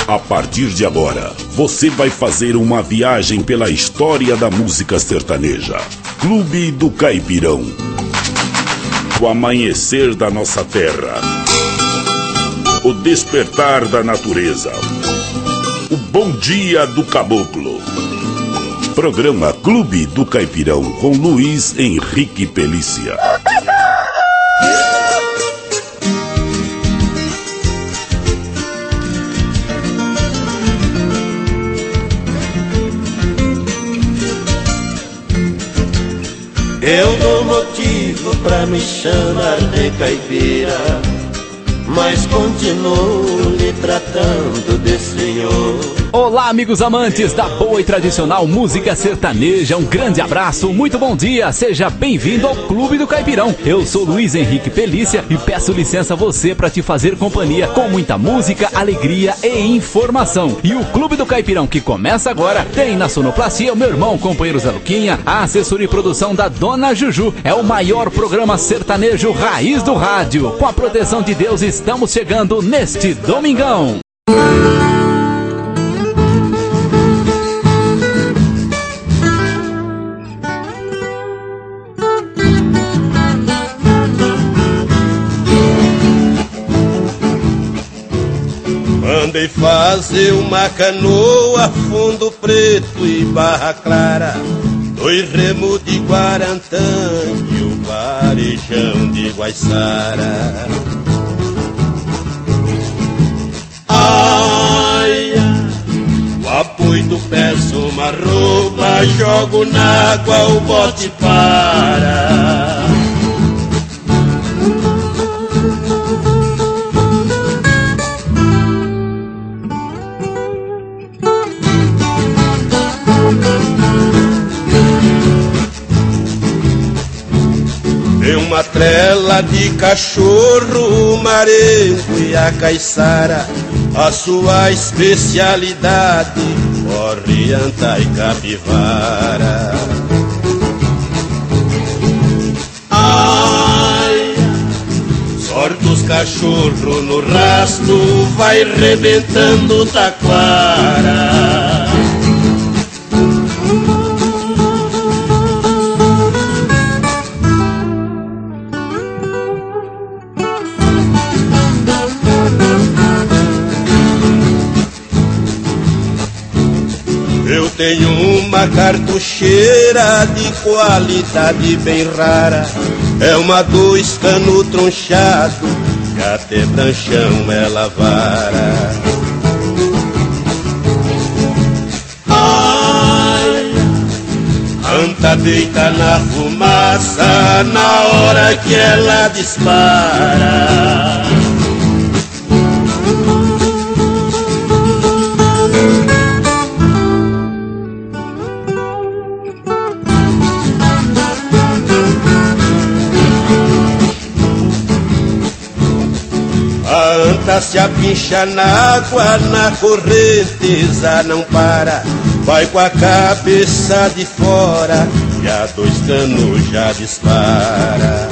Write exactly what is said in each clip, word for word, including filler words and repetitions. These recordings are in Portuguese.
A partir de agora, você vai fazer uma viagem pela história da música sertaneja. Clube do Caipirão. O amanhecer da nossa terra. O despertar da natureza. O bom dia do caboclo. Programa Clube do Caipirão com Luiz Henrique Pelícia. Eu dou motivo pra me chamar de caipira, mas continuo lhe tratando de senhor. Olá, amigos amantes da boa e tradicional música sertaneja, um grande abraço, muito bom dia, seja bem-vindo ao Clube do Caipirão. Eu sou Luiz Henrique Pelícia e peço licença a você para te fazer companhia com muita música, alegria e informação. E o Clube do Caipirão que começa agora tem na sonoplastia o meu irmão, companheiro Zé Luquinha, a assessoria e produção da Dona Juju. É o maior programa sertanejo raiz do rádio. Com a proteção de Deus estamos chegando neste domingão. Mandei fazer uma canoa, fundo preto e barra clara, dois remos de Guarantã e o varejão de Guaiçara. Ai, o apoio do peço uma roupa, jogo na água, o bote para. Uma trela de cachorro, o marengo e a caiçara, a sua especialidade, orienta e capivara. Ai, sorte os cachorros no rastro, vai rebentando taquara. Tenho uma cartucheira de qualidade bem rara, é uma dois cano tronchado, que até branchão ela vara. Ai, anta deita na fumaça na hora que ela dispara. Se apincha na água, na correnteza não para, vai com a cabeça de fora e a dois canos já dispara.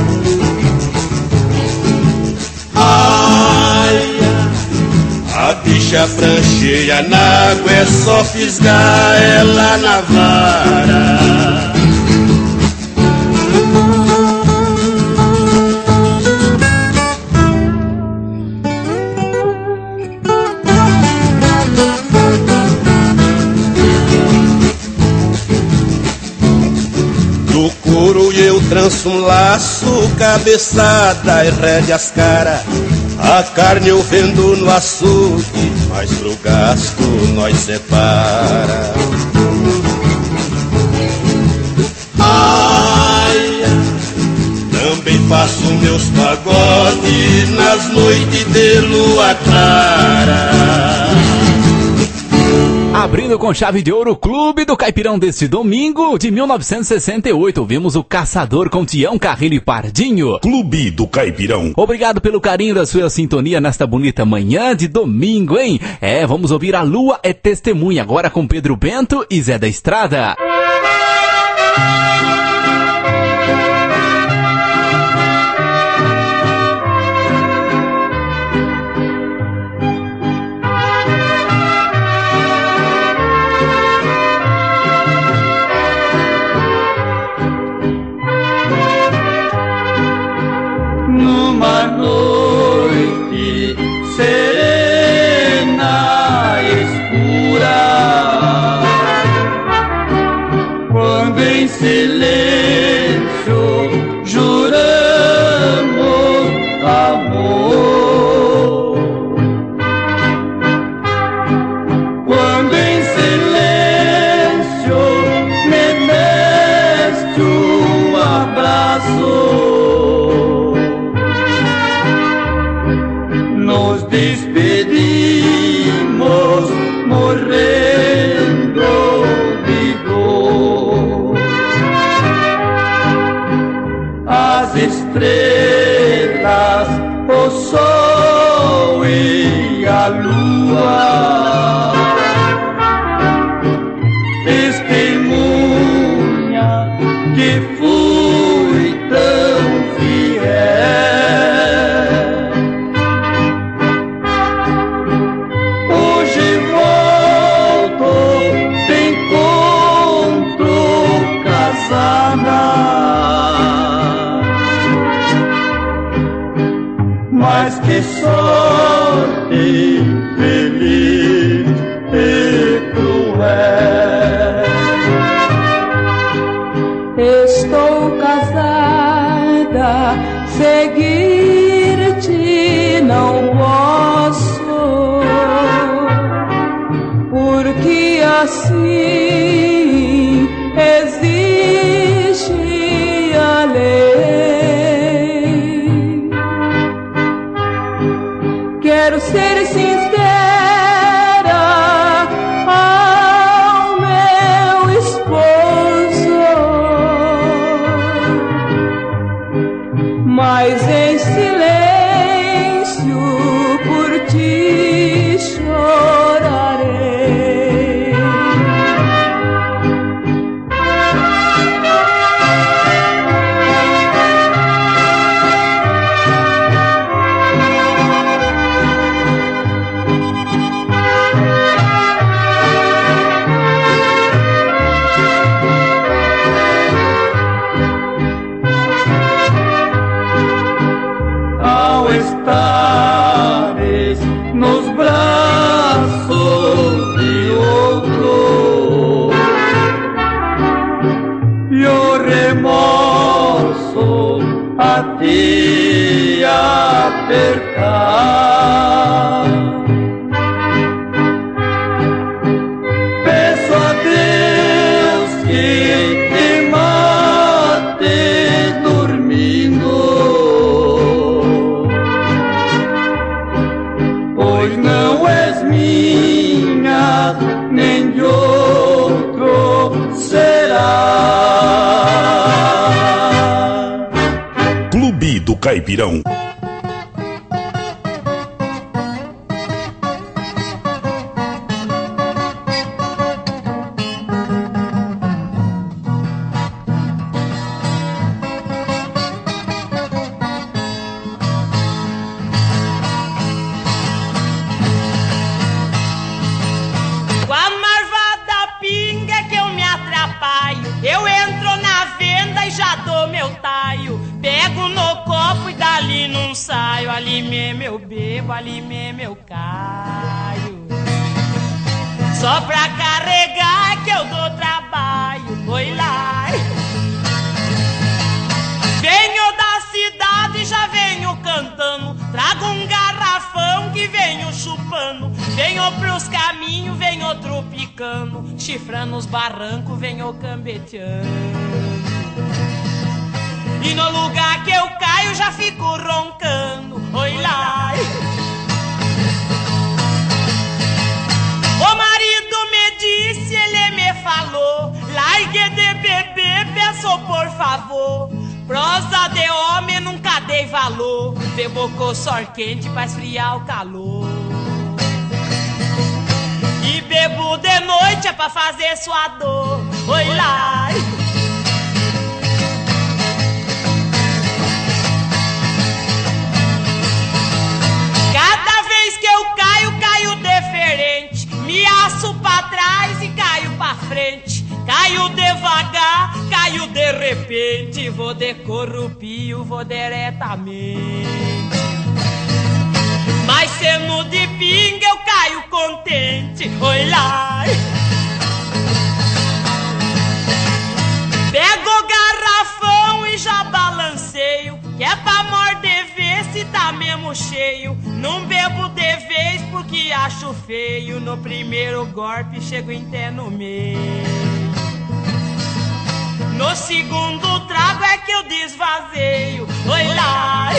Ai, a bicha prancheia na água, é só fisgar ela na vara. Tranço um laço, cabeçada e rédeas cara, a carne eu vendo no açougue, mas pro gasto nós separa. Ai, também faço meus pagodes nas noites de lua clara. Abrindo com chave de ouro o Clube do Caipirão deste domingo de mil novecentos e sessenta e oito. Ouvimos o Caçador com Tião Carreiro e Pardinho. Clube do Caipirão. Obrigado pelo carinho da sua sintonia nesta bonita manhã de domingo, hein? É, vamos ouvir A Lua é Testemunha agora com Pedro Bento e Zé da Estrada. quando em silêncio juramos amor, quando em silêncio me deste um abraço, nos despedimos morrendo de dor. As estrelas, o sol e a lua testemunha que fui tão fiel. Hoje volto, te encontro casada, mas que sorte feliz e cruel. Estou casada, seguir-te não posso, porque assim exige a lei. Quero ser sincera ao meu esposo, mas em silêncio por ti chorarei. Ao estares nos braços de outro e o remorso a te apertar, peço a Deus que te mate dormindo, pois não és minha, nem de outro será. Clube do Caipirão. Com a marvada pinga é que eu me atrapalho, eu entro na venda e já dou meu taio, pego no copo e dali não saio, ali mesmo eu bebo, ali mesmo eu caio. Só pra carregar é que eu dou trabalho, oi lá. Venho da cidade e já venho cantando, trago um garrafão que venho chupando, venho pros caminhos, venho tropicando, chifrando os barrancos, venho cambeteando. E no lugar que eu caio já fico roncando, oi lá. O marido me disse, ele me falou, largue de beber, peço por favor. Prosa de homem nunca dei valor, bebo com sor quente pra esfriar o calor. E bebo de noite é pra fazer sua dor, oi lá. Cada vez que eu caio, caio diferente, me aço pra trás e caio pra frente. Caio devagar, caio de repente, vou de corrupio, vou diretamente. Mas sendo de pinga eu caio contente, oi lá. mesmo cheio. Não bebo de vez porque acho feio. No primeiro golpe chego até no meio. No segundo trago é que eu desvazeio. Oi lá.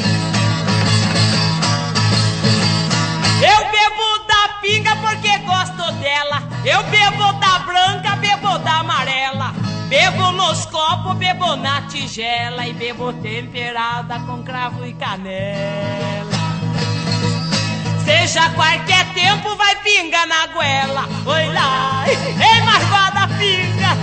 Eu bebo da pinga porque gosto dela. Eu bebo da branca, bebo da amarela. Bebo nos copos, bebo na tigela. E bebo temperada com cravo e canela. Seja qualquer tempo vai pinga na goela. Oi lá, ei marvada pinga.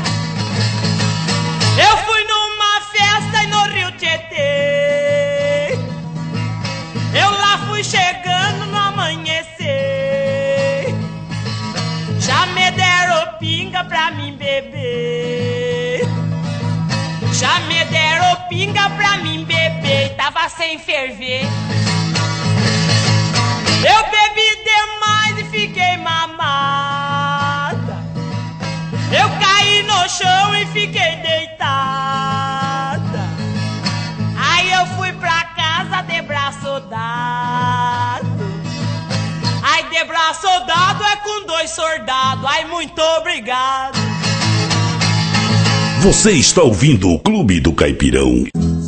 Eu fui numa festa e no Rio Tietê. Eu lá fui chegando no amanhecer. Já me deram pinga pra mim beber. Já me deram pinga pra mim beber. Tava sem ferver. Eu bebi demais e fiquei mamada. Eu caí no chão e fiquei deitada. Aí eu fui pra casa de braço dado. Ai, de braço dado é com dois soldados. Ai, muito obrigado. Você está ouvindo o Clube do Caipirão.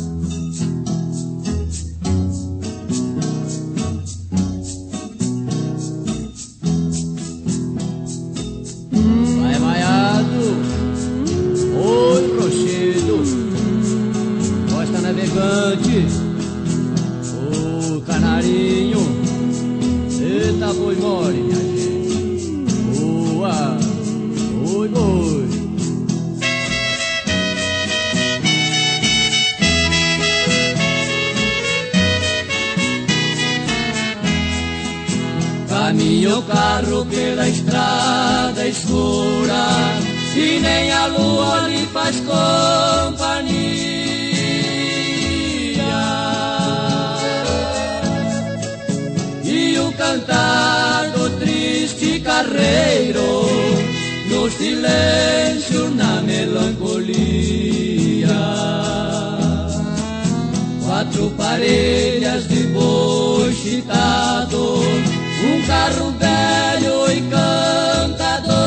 Vai vaiado, oi rochedo, costa navegante, o canarinho, eita boi mole minha gente, boa, oi boi. Caminha o carro pela estrada escura e nem a lua lhe faz companhia. E o cantar do triste carreiro no silêncio, na melancolia. Quatro parelhas de boi chitado, um carro velho e cantador.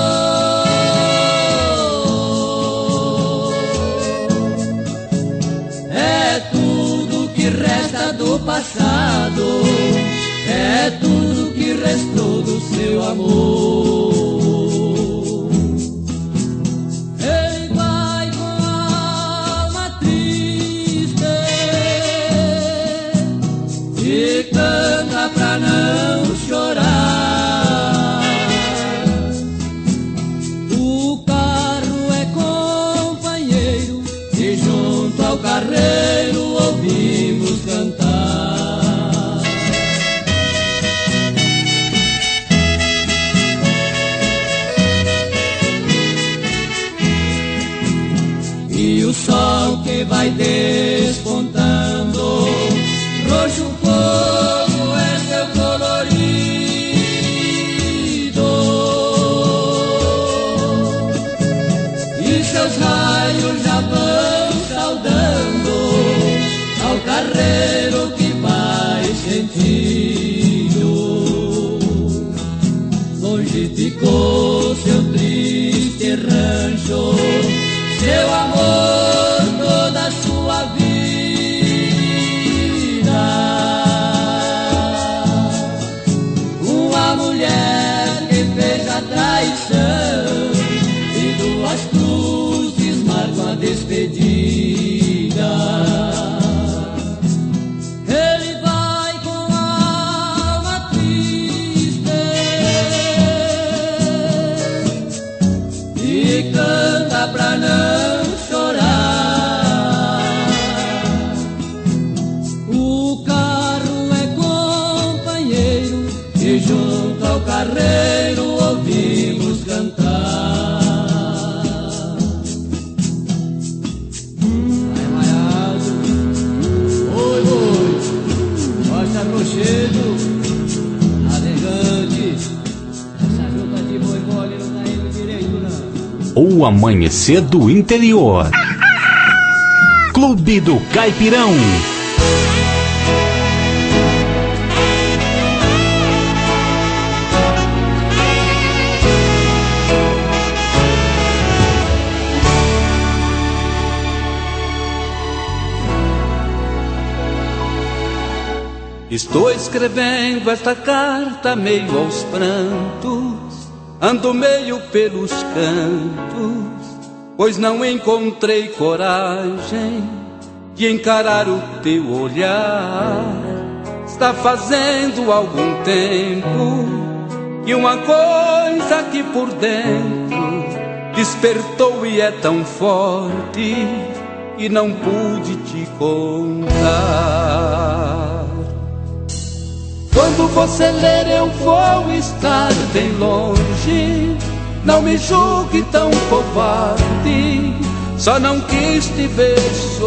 É tudo que resta do passado, é tudo que restou do seu amor. Ele vai com a alma triste e canta pra não chorar. O carro é companheiro e junto ao carreiro ouvimos cantar. E o sol que vai despontando, roxo fogo é seu colorido, e seus raios já vão saudando ao carreiro que vai sentindo. Longe ficou seu triste rancho, seu amor, toda a sua vida. Uma mulher que fez a traição e duas cruzes marcam a despedida. Ele vai com a alma triste e canta pra não chorar. O carro é companheiro e junto ao carreiro ouvimos cantar. Vai maiado, oi oi, Costa Rochedo, navegante. Essa junta de boi mole não tá indo direito não. O amanhecer do interior. Clube do Caipirão. Estou escrevendo esta carta meio aos prantos, ando meio pelos cantos, pois não encontrei coragem de encarar o teu olhar. Está fazendo algum tempo que uma coisa aqui por dentro despertou e é tão forte que não pude te contar. Quando você ler eu vou estar bem longe, não me julgue tão covarde, só não quis te ver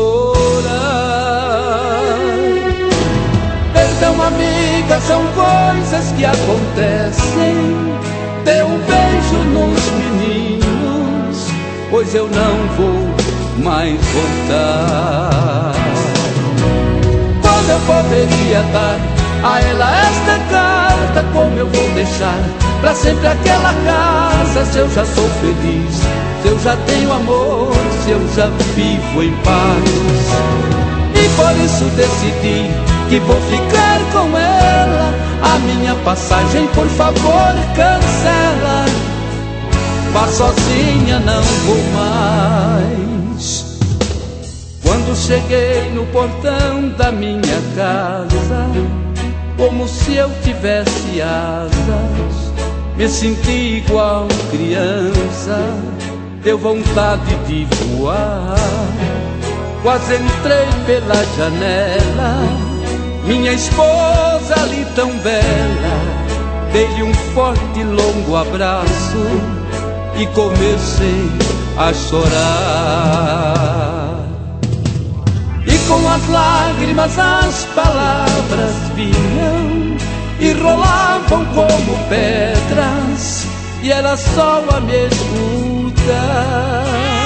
chorar. Perdão, amiga, são coisas que acontecem, dê um beijo nos meninos, pois eu não vou mais voltar. Quando eu poderia dar a ela esta carta, como eu vou deixar pra sempre aquela casa, se eu já sou feliz, se eu já tenho amor, se eu já vivo em paz. E por isso decidi que vou ficar com ela, a minha passagem por favor cancela, vá sozinha, não vou mais. Quando cheguei no portão da minha casa, como se eu tivesse asas, me senti igual criança, deu vontade de voar. Quase entrei pela janela, minha esposa ali tão bela, dei-lhe um forte e longo abraço e comecei a chorar. E com as lágrimas as palavras vinham e rolavam como pedras, e era só a me escutar.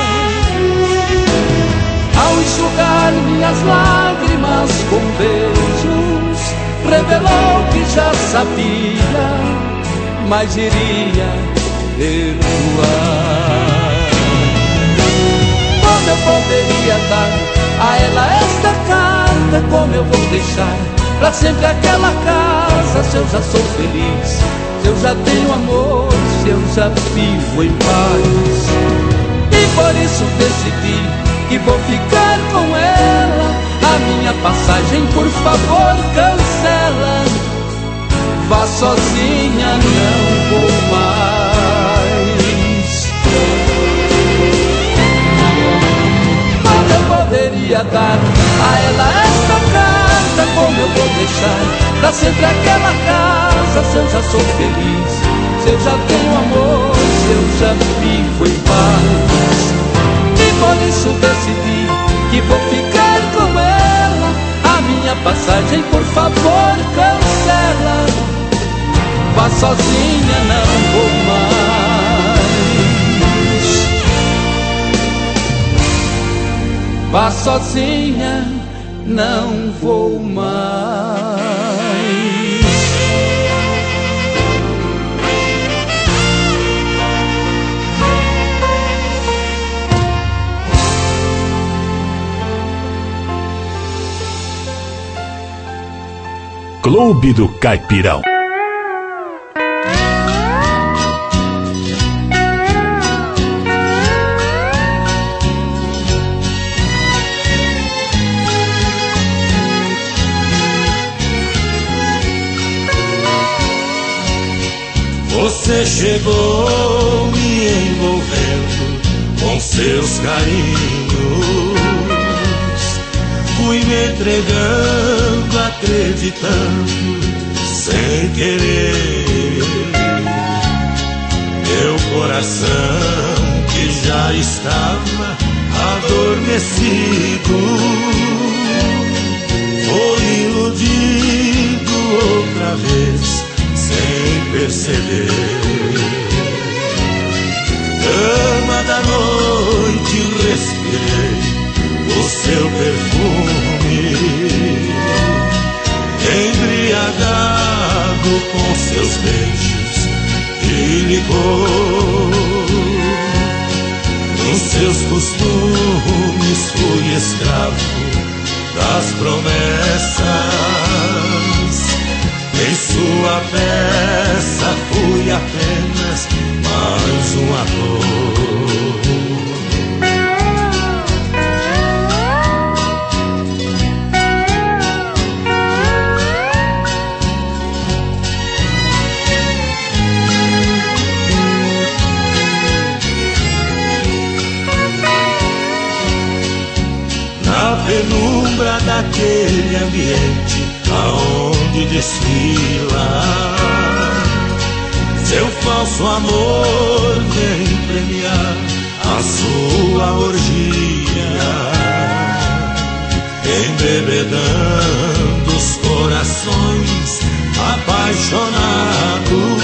Ao enxugar minhas lágrimas com beijos, revelou que já sabia, mas iria perdoar. Como eu poderia dar a ela esta carta, como eu vou deixar pra sempre aquela casa, se eu já sou feliz, se eu já tenho amor, se eu já vivo em paz. E por isso decidi que vou ficar com ela, a minha passagem por favor cancela, vá sozinha, não vou mais. Como eu poderia dar a ela esta carta, como eu vou deixar pra sempre aquela casa, se eu já sou feliz, se eu já tenho amor, se eu já vivo em paz. E por isso decidi que vou ficar com ela, a minha passagem por favor cancela, vá sozinha, não vou mais. Vá sozinha, não vou mais. Clube do Caipirão. Você chegou me envolvendo com seus carinhos, fui me entregando, acreditando, sem querer. Meu coração que já estava adormecido foi iludido outra vez, sem perceber. Dama da noite, respirei o seu perfume, embriagado com seus beijos e licor. Nos seus costumes fui escravo das promessas, penumbra daquele ambiente aonde desfila. Seu falso amor vem premiar a sua orgia, embebedando os corações apaixonados,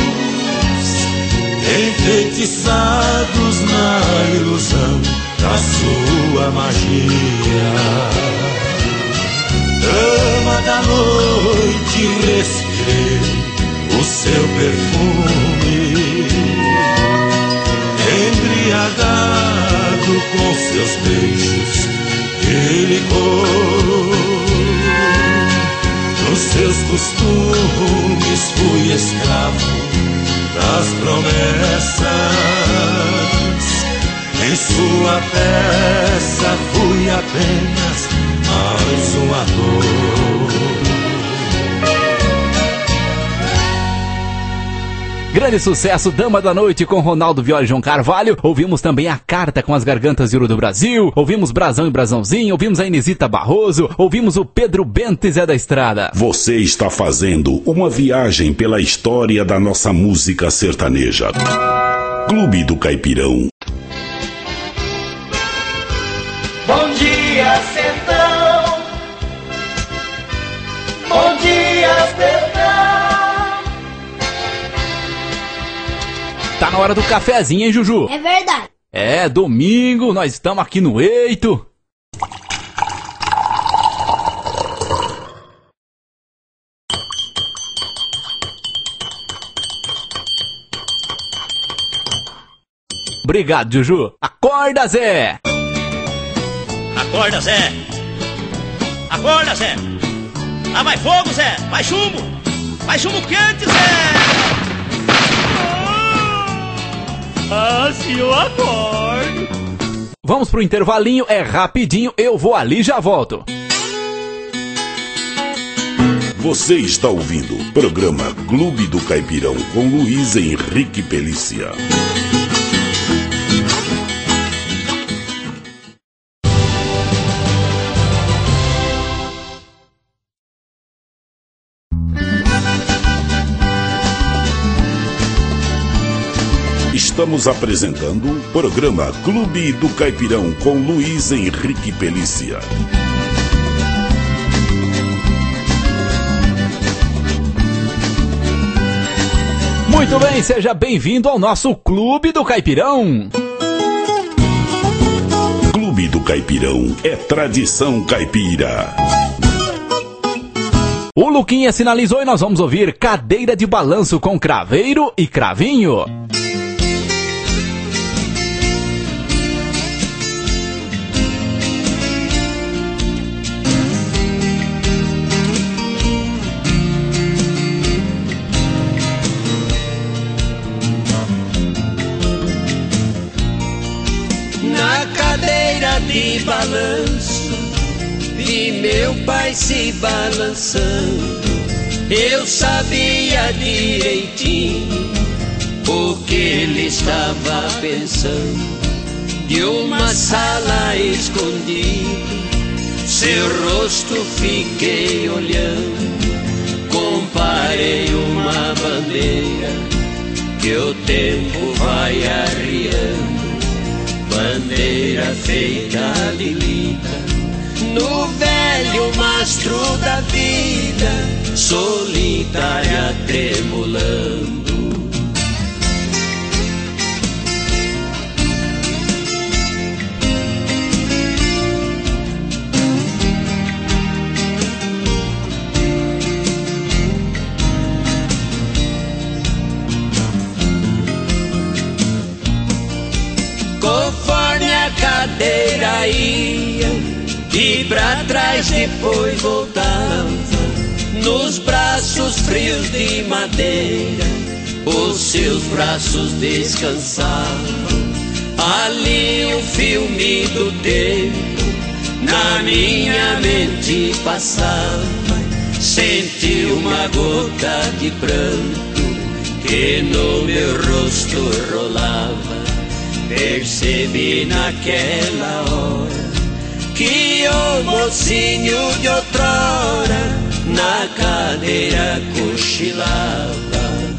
enfeitiçados na ilusão da sua magia. Dama da noite, respirei o seu perfume, embriagado com seus beijos de licor. Nos seus costumes fui escravo das promessas, em sua peça fui apenas mais um ator. Grande sucesso, Dama da Noite com Ronaldo Viola e João Carvalho. Ouvimos também A Carta com as Gargantas de Ouro do Brasil. Ouvimos Brasão e Brasãozinho. Ouvimos a Inesita Barroso. Ouvimos o Pedro Bento e Zé da Estrada. Você está fazendo uma viagem pela história da nossa música sertaneja. Clube do Caipirão. Bom dia, sertão. Bom dia, sertão. Tá na hora do cafezinho, hein, Juju? É verdade. É, domingo, nós estamos aqui no Eito. Obrigado, Juju. Acorda, Zé! Acorda, Zé! Acorda, Zé! Ah, vai fogo, Zé! Vai chumbo! Vai chumbo quente, Zé! Ah, se eu acordo! Vamos pro intervalinho, é rapidinho, eu vou ali e já volto. Você está ouvindo o programa Clube do Caipirão com Luiz Henrique Pelícia. Estamos apresentando o programa Clube do Caipirão com Luiz Henrique Pelícia. Muito bem, seja bem-vindo ao nosso Clube do Caipirão. Clube do Caipirão é tradição caipira. O Luquinha sinalizou e nós vamos ouvir Cadeira de Balanço com Craveiro e Cravinho. De balanço, vi meu pai se balançando. Eu sabia direitinho o que ele estava pensando. De uma sala escondido, seu rosto fiquei olhando. Comparei uma bandeira que o tempo vai arriando. Bandeira feita de lida, no velho mastro da vida, solitária tremulando. Conforme a cadeira ia e pra trás depois voltava, nos braços frios de madeira os seus braços descansavam. Ali o filme do tempo na minha mente passava. Senti uma gota de pranto que no meu rosto rolava. Percebi naquela hora que o mocinho de outrora na cadeira cochilava.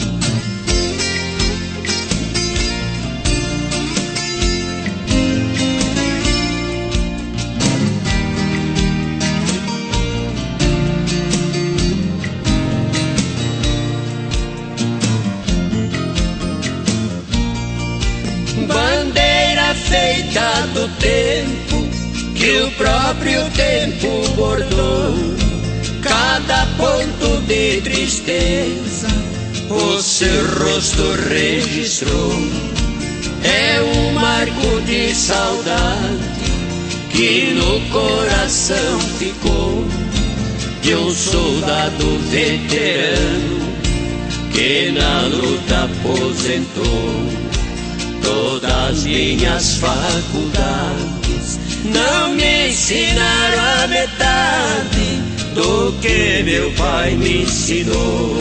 Bandeira feita do tempo que o próprio tempo bordou, cada ponto de tristeza o seu rosto registrou. É um marco de saudade que no coração ficou, de um soldado veterano que na luta aposentou. Todas minhas faculdades não me ensinaram a metade do que meu pai me ensinou.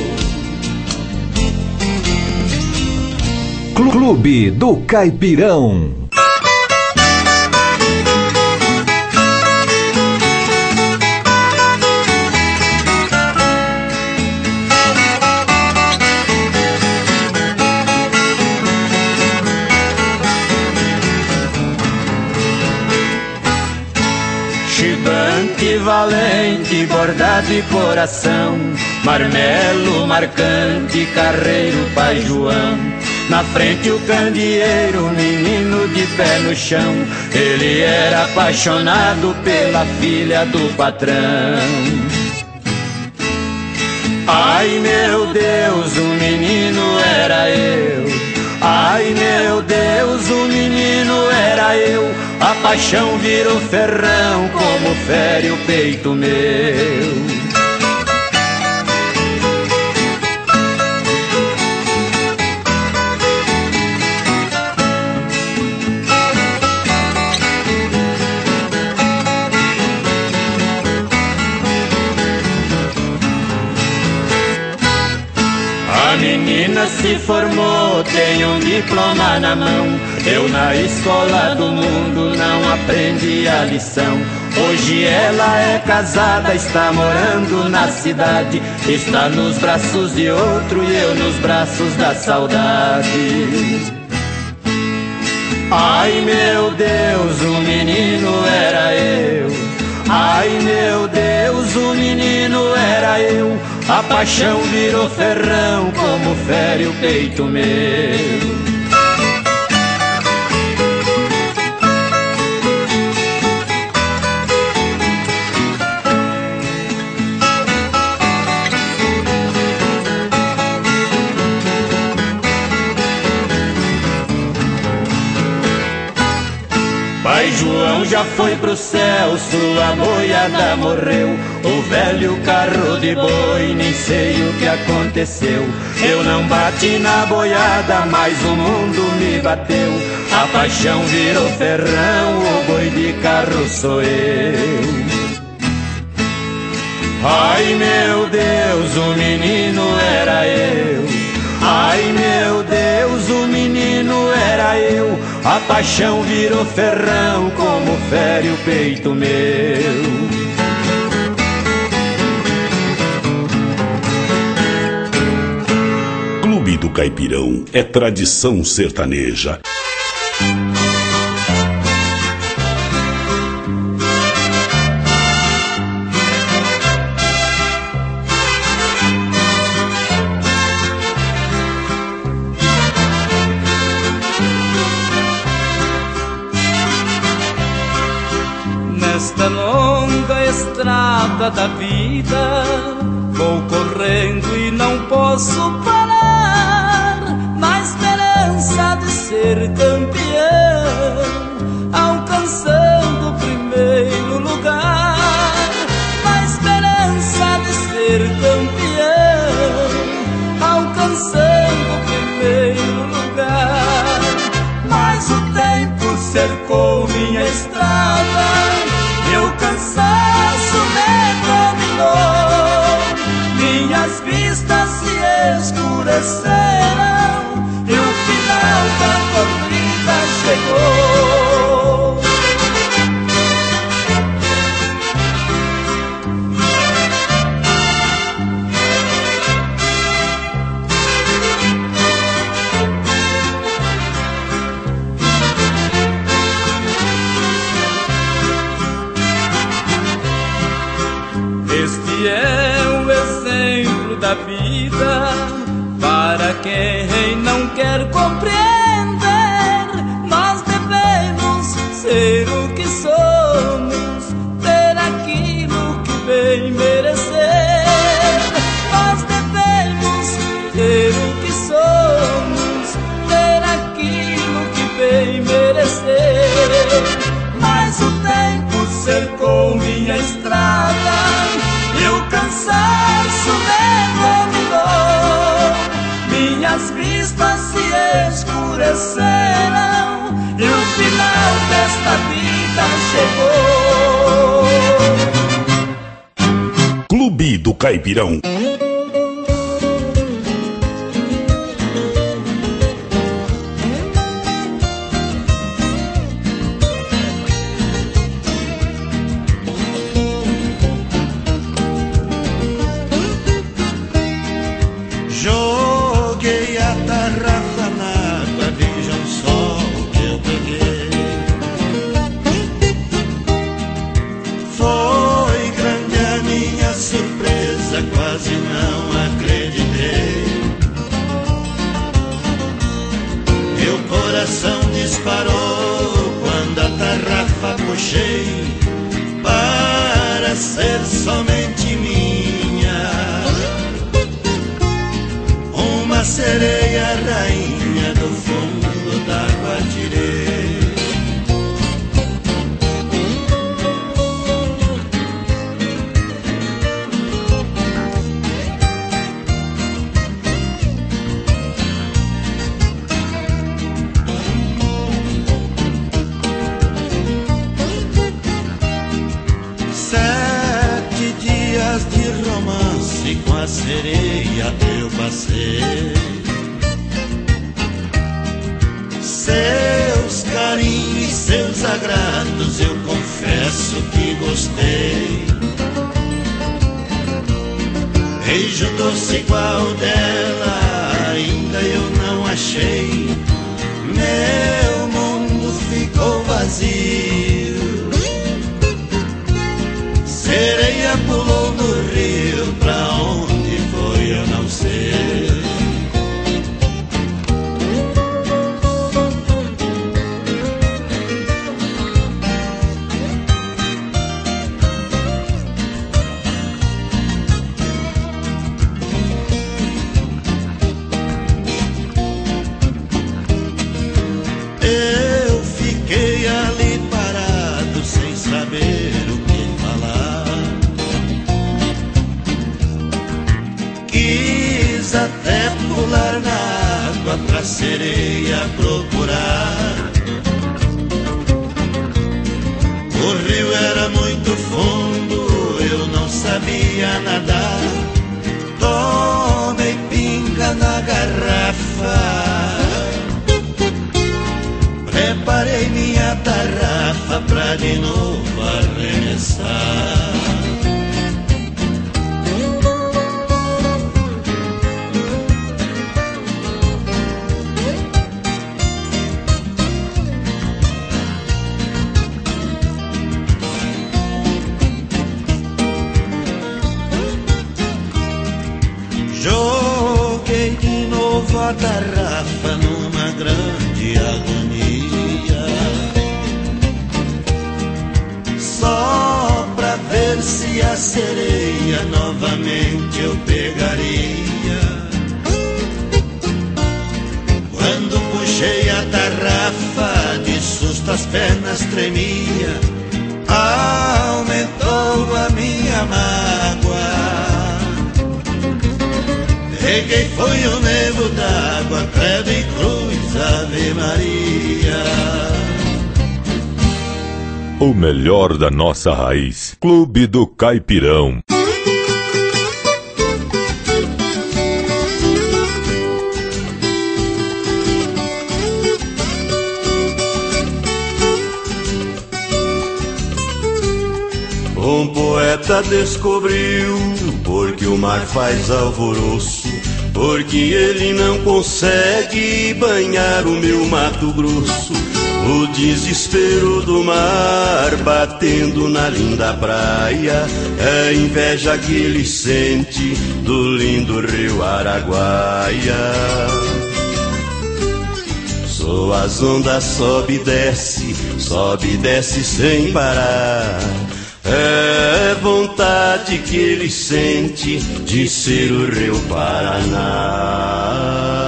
Clube do Caipirão. Chibante, valente, bordado e coração, marmelo, marcante, carreiro, pai João. Na frente o candeeiro, menino de pé no chão, ele era apaixonado pela filha do patrão. Ai meu Deus, o menino era eu. Ai meu Deus, o menino era eu. A paixão virou ferrão, como fere o peito meu. A menina se formou, tem um diploma na mão. Eu na escola do mundo não aprendi a lição. Hoje ela é casada, está morando na cidade, está nos braços de outro e eu nos braços da saudade. Ai meu Deus, o menino era eu. Ai meu Deus, o menino era eu. A paixão virou ferrão, como fere o peito meu. Pai João já foi pro céu, sua boiada morreu. O velho carro de boi, nem sei o que aconteceu. Eu não bati na boiada, mas o mundo me bateu. A paixão virou ferrão, o boi de carro sou eu. Ai meu Deus, o menino era eu. Ai meu Deus, o menino era eu. A paixão virou ferrão, como fere o peito meu. Clube do Caipirão é tradição sertaneja. Nesta longa estrada da vida vou correndo e não posso parar, na esperança de ser campeão, alcançando o primeiro lugar. Na esperança de ser campeão, alcançando o primeiro lugar. Mas o tempo cercou minha estrada, meu cansaço me dominou, minhas vistas se escureceram e o final da corrida chegou. Este é o exemplo da vida para quem não quer compreender. Nós devemos ser o que somos, ter aquilo que bem merecer. Nós devemos ser o que somos, ter aquilo que bem merecer. Mas o tempo cercou minha estrada e o cansaço me dominou. Minhas vistas se escureceram e o final desta vida chegou. Clube do Caipirão. Disparou quando a tarrafa puxei para ser somente minha. Uma sereia rainha do fundo d'água tirei. Com a sereia eu passei, seus carinhos e seus agrados eu confesso que gostei. Beijo doce igual dela ainda eu não achei. Meu mundo ficou vazio. Sereia pulou no rio, pra onde foi eu não sei. Eu fiquei ali parado sem saber o que falar. Quis até pular na água pra sereia procurar. O rio era muito fundo, eu não sabia nadar. Tomei pinga na garrafa, preparei minha tarrafa pra de novo arremessar. Joguei de novo a tarrafa numa grande agonia, só pra ver se a sereia novamente eu pegaria. Quando puxei a tarrafa, de susto as pernas tremia, aumentou a minha mágoa. Peguei foi o nevo d'água, credo e cruz, Ave Maria. O melhor da nossa raiz. Clube do Caipirão. Um poeta descobriu porque o mar faz alvoroço, porque ele não consegue banhar o meu Mato Grosso. o desespero do mar batendo na linda praia. É inveja que ele sente do lindo rio Araguaia. Só as ondas sobe e desce, sobe e desce sem parar. É vontade que ele sente de ser o rio Paraná.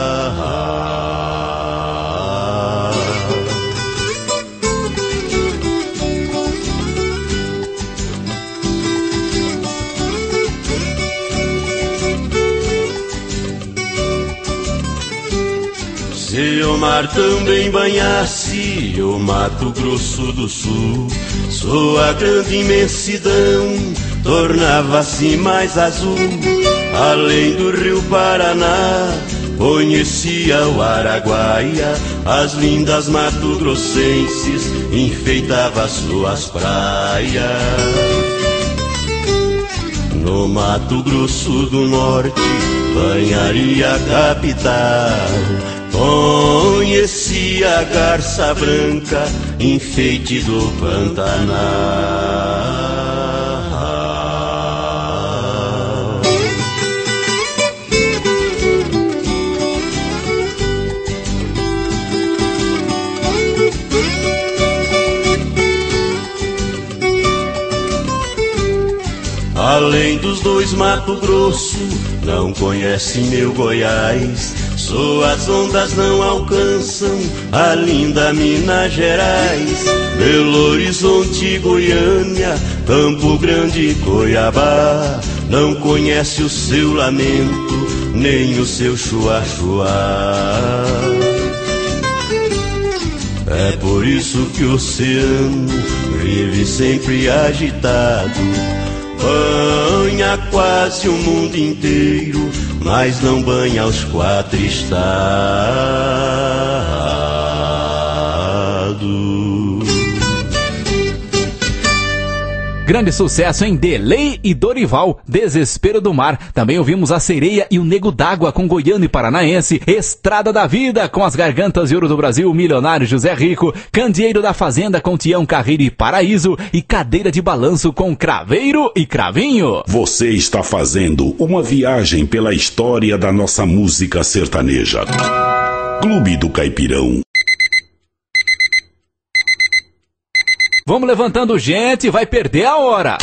Se o mar também banhasse o Mato Grosso do Sul, sua grande imensidão tornava-se mais azul. Além do rio Paraná, conhecia o Araguaia, as lindas mato-grossenses enfeitava suas praias. No Mato Grosso do Norte, banharia a capital, conhecia a garça branca, enfeite do Pantanal. Além dos dois Mato Grosso, não conhece meu Goiás. Suas ondas não alcançam a linda Minas Gerais. Belo Horizonte, Goiânia, Campo Grande, Cuiabá, não conhece o seu lamento, nem o seu chua-chua. É por isso que o oceano vive sempre agitado. Banha quase o mundo inteiro, mas não banha os quatro estados. Grande sucesso em Delay e Dorival, Desespero do Mar. Também ouvimos A Sereia e o Nego d'Água com Goiano e Paranaense, Estrada da Vida com As Gargantas de Ouro do Brasil, Milionário José Rico, Candeeiro da Fazenda com Tião Carreiro e Paraíso e Cadeira de Balanço com Craveiro e Cravinho. Você está fazendo uma viagem pela história da nossa música sertaneja. Clube do Caipirão. Vamos levantando, gente, vai perder a hora.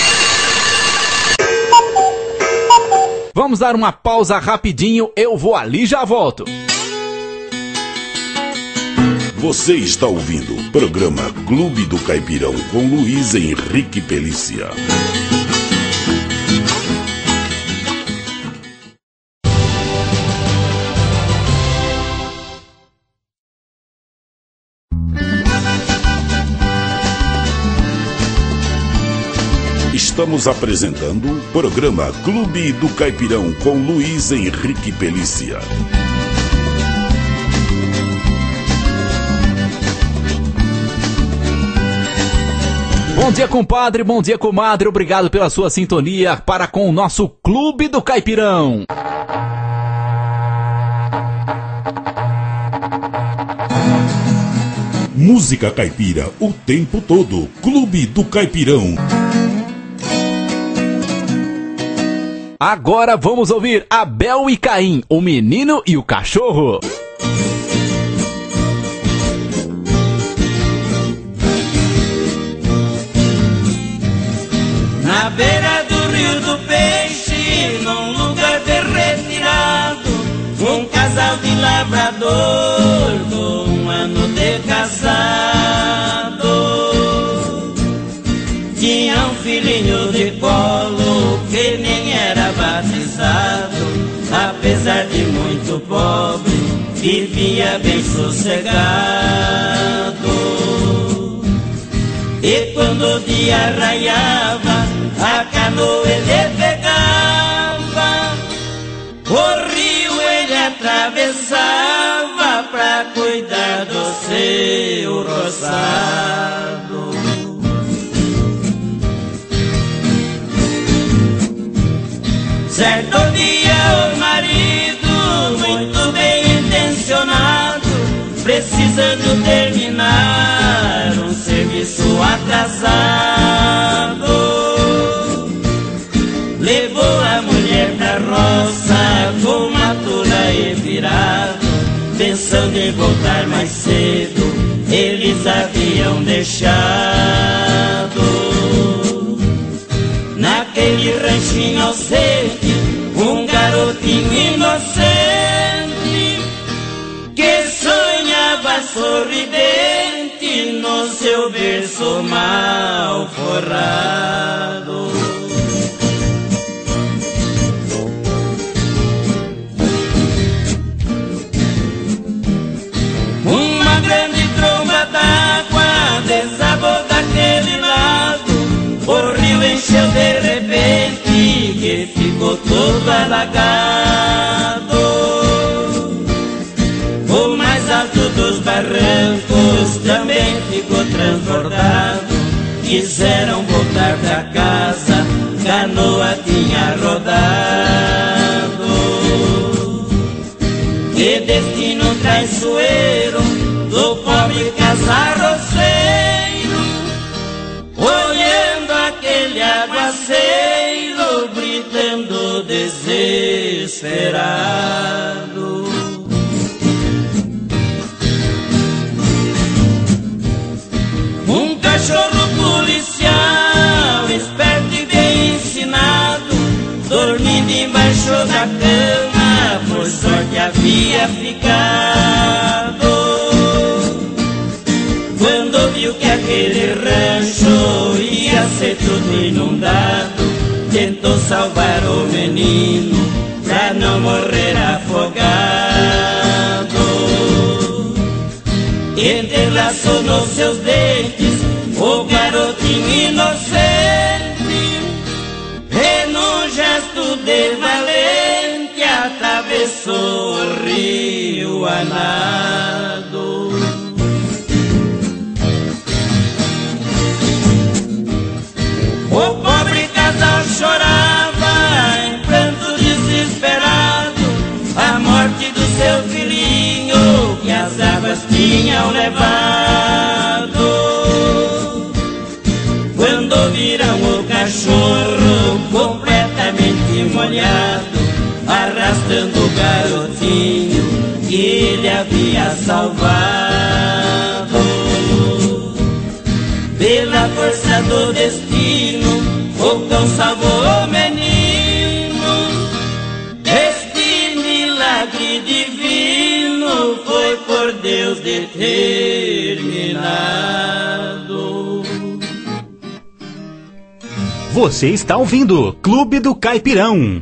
Vamos dar uma pausa rapidinho, eu vou ali e já volto. Você está ouvindo o programa Clube do Caipirão com Luiz Henrique Pelícia. Estamos apresentando o programa Clube do Caipirão com Luiz Henrique Pelícia. Bom dia, compadre, bom dia, comadre, obrigado pela sua sintonia para com o nosso Clube do Caipirão. Música caipira o tempo todo. Clube do Caipirão. Agora vamos ouvir Abel e Caim, o menino e o cachorro. Na beira do rio do Peixe, num lugar bem retirado, um casal de lavrador com um ano de casado tinha um filhinho de colo que nem era batizado. Apesar de muito pobre, vivia bem sossegado. E quando o dia raiava, a canoa ele pegava, o rio ele atravessava pra cuidar do seu roçado. Certo dia o marido, muito bem intencionado, precisando terminar um serviço atrasado. Levou a mulher pra roça com uma tola e virado, pensando em voltar mais cedo, eles haviam deixado. Naquele ranchinho ausente, um garotinho inocente que sonhava sorridente no seu berço mal forrado. Uma grande tromba d'água desabou daquele lado, o rio encheu de repente que ficou todo alagado. O mais alto dos barrancos também ficou transbordado. Quiseram voltar pra casa, canoa tinha rodado. Que destino traiçoeiro do pobre casarroceiro, olhando aquele aguaceiro, gritando desesperado. Um cachorro policial, esperto e bem ensinado, dormindo embaixo da cama, por sorte havia ficado. Quando viu que aquele rancho ia ser tudo inundado, tentou salvar o menino pra não morrer afogado. Entrelaçou nos seus dentes o garotinho inocente, e num gesto de valente atravessou o rio a nado. O pobre casal chorava em pranto desesperado a morte do seu filhinho que as águas tinham levado. Quando viram o cachorro completamente molhado, arrastando o garotinho que ele havia salvado. Pela força do destino, o cão salvou o menino. Este milagre divino foi por Deus determinado. Você está ouvindo Clube do Caipirão.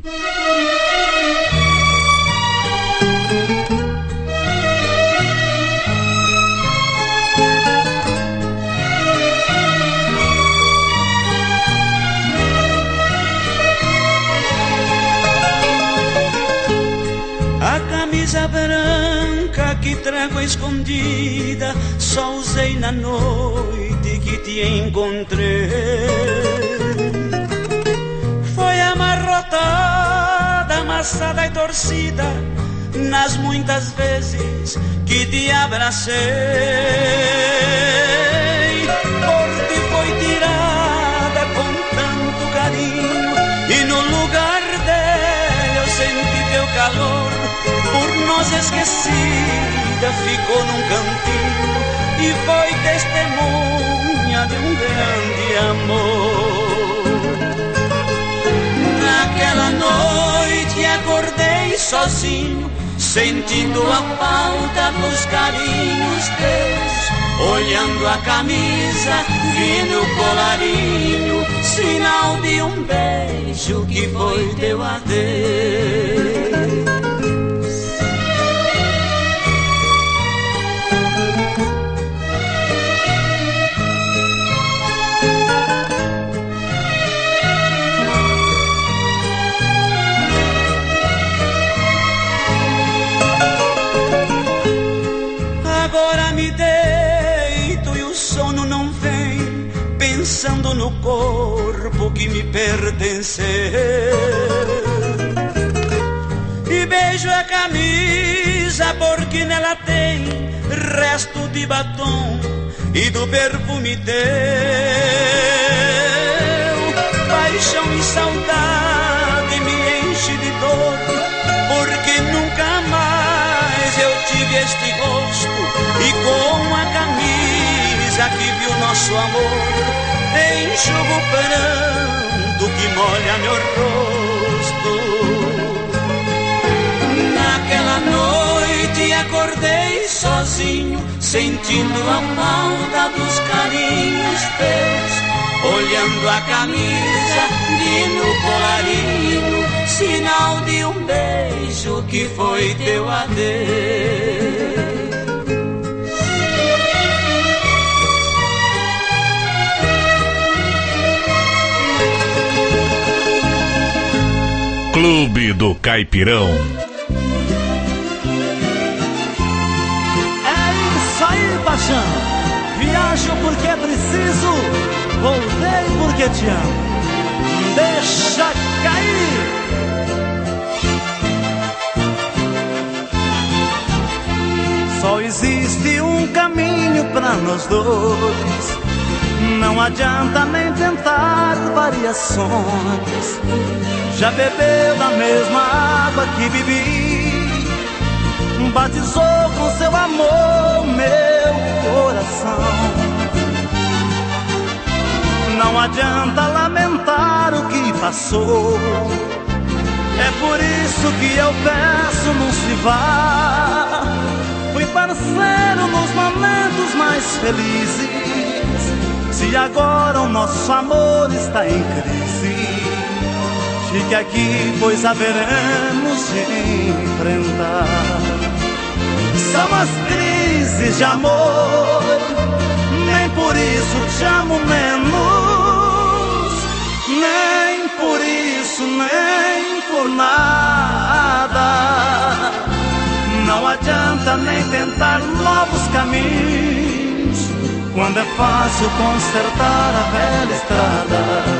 Camisa branca que trago escondida, só usei na noite que te encontrei. Foi amarrotada, amassada e torcida nas muitas vezes que te abracei. Por ti foi tirada com tanto carinho, e no lugar dela eu senti teu calor. Por nós esquecida ficou num cantinho e foi testemunha de um grande amor. Naquela noite acordei sozinho, sentindo a falta dos carinhos teus. Olhando a camisa, vi no colarinho sinal de um beijo que foi teu adeus. Agora me deito e o sono não vem, pensando no corpo que me pertenceu. E beijo a camisa camisa porque nela tem resto de batom e do perfume teu. Paixão e saudade me enche de dor, porque nunca mais eu tive este rosto. E com a camisa que viu nosso amor, enxugo o pranto que molha meu rosto. Naquela noite acordei sozinho, sentindo a falta dos carinhos teus, olhando a camisa de no colarinho, sinal de um beijo que foi teu adeus. Clube do Caipirão. É isso aí, paixão. Viajo porque é preciso, voltei porque te amo. Deixa cair. Só existe um caminho pra nós dois, não adianta nem tentar variações. Já bebeu da mesma água que bebi, batizou com seu amor meu coração. Não adianta lamentar o que passou, é por isso que eu peço não se vá. Fui parceiro nos momentos mais felizes, se agora o nosso amor está em crise, fique aqui, pois haveremos de enfrentar. São as crises de amor, nem por isso te amo menos, nem por isso, nem por nada. Não adianta nem tentar novos caminhos, quando é fácil consertar a velha estrada.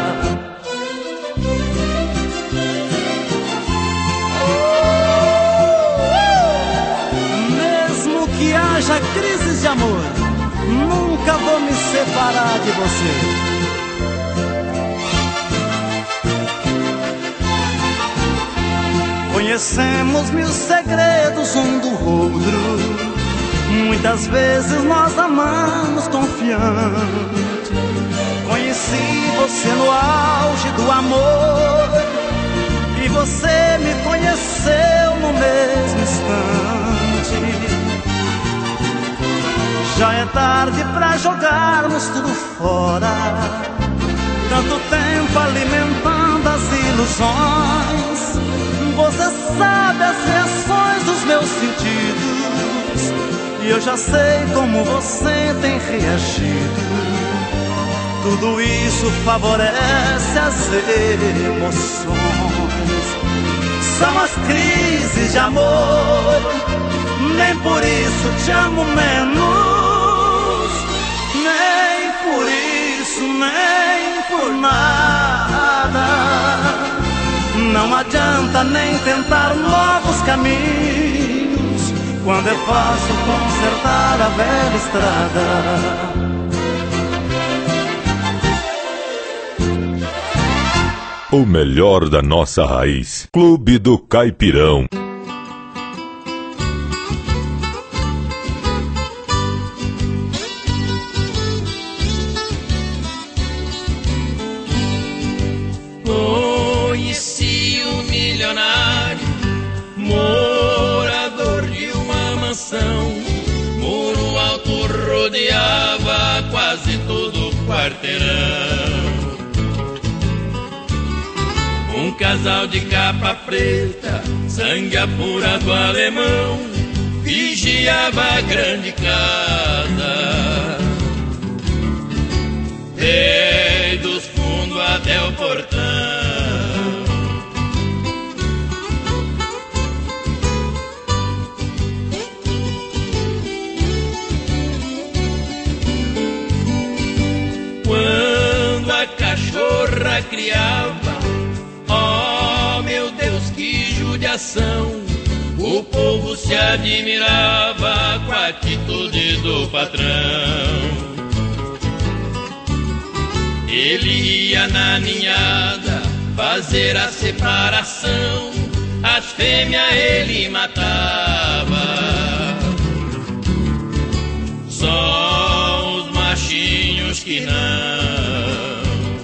Que haja crises de amor, nunca vou me separar de você. Conhecemos mil segredos um do outro, muitas vezes nós amamos confiante. Conheci você no auge do amor, e você me conheceu no mesmo instante. Já é tarde pra jogarmos tudo fora, tanto tempo alimentando as ilusões. Você sabe as reações dos meus sentidos, e eu já sei como você tem reagido. Tudo isso favorece as emoções. São as crises de amor, nem por isso te amo menos, nem por isso, nem por nada. Não adianta nem tentar novos caminhos, quando é fácil consertar a velha estrada. O melhor da nossa raiz. Clube do Caipirão. Conheci um milionário, morador de uma mansão. Muro alto rodeava quase todo o quarteirão. Um casal de capa preta, sangue apurado alemão, vigiava a grande casa, desde os fundos até o portão. Quando a cachorra criava, oh meu Deus, que judiação! O povo se admirava com a atitude do patrão. Ele ia na ninhada fazer a separação, as fêmeas ele matava, só os machinhos que não.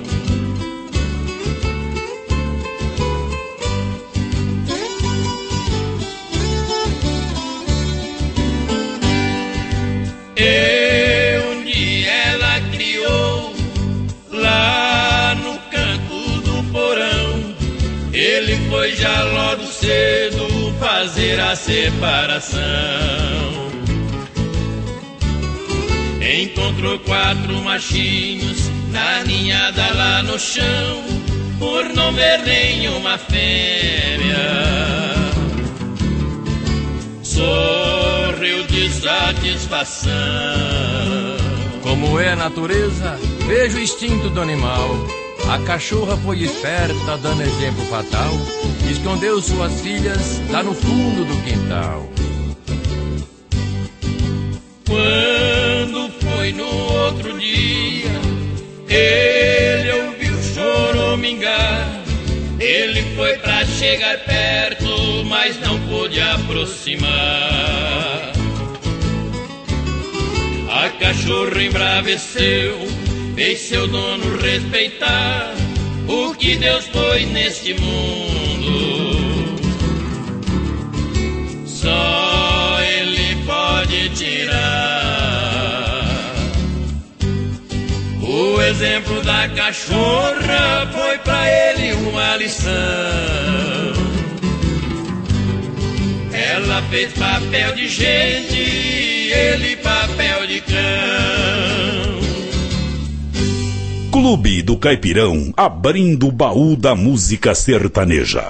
E onde ela criou, lá no canto do porão, ele foi já logo cedo fazer a separação. Encontrou quatro machinhos na ninhada lá no chão, por não ver nenhuma fêmea. Sorriu de satisfação. Como é a natureza, vejo o instinto do animal. A cachorra foi esperta, dando exemplo fatal. Escondeu suas filhas lá no fundo do quintal. Quando foi no outro dia, ele ouviu choramingar. Ele foi pra chegar perto, mas não pôde aproximar. A cachorra embraveceu, fez seu dono respeitar o que Deus pôs neste mundo. Só Ele pode tirar. O exemplo da cachorra foi pra ele uma lição. Ela fez papel de gente, ele papel de cão. Clube do Caipirão, abrindo o baú da música sertaneja.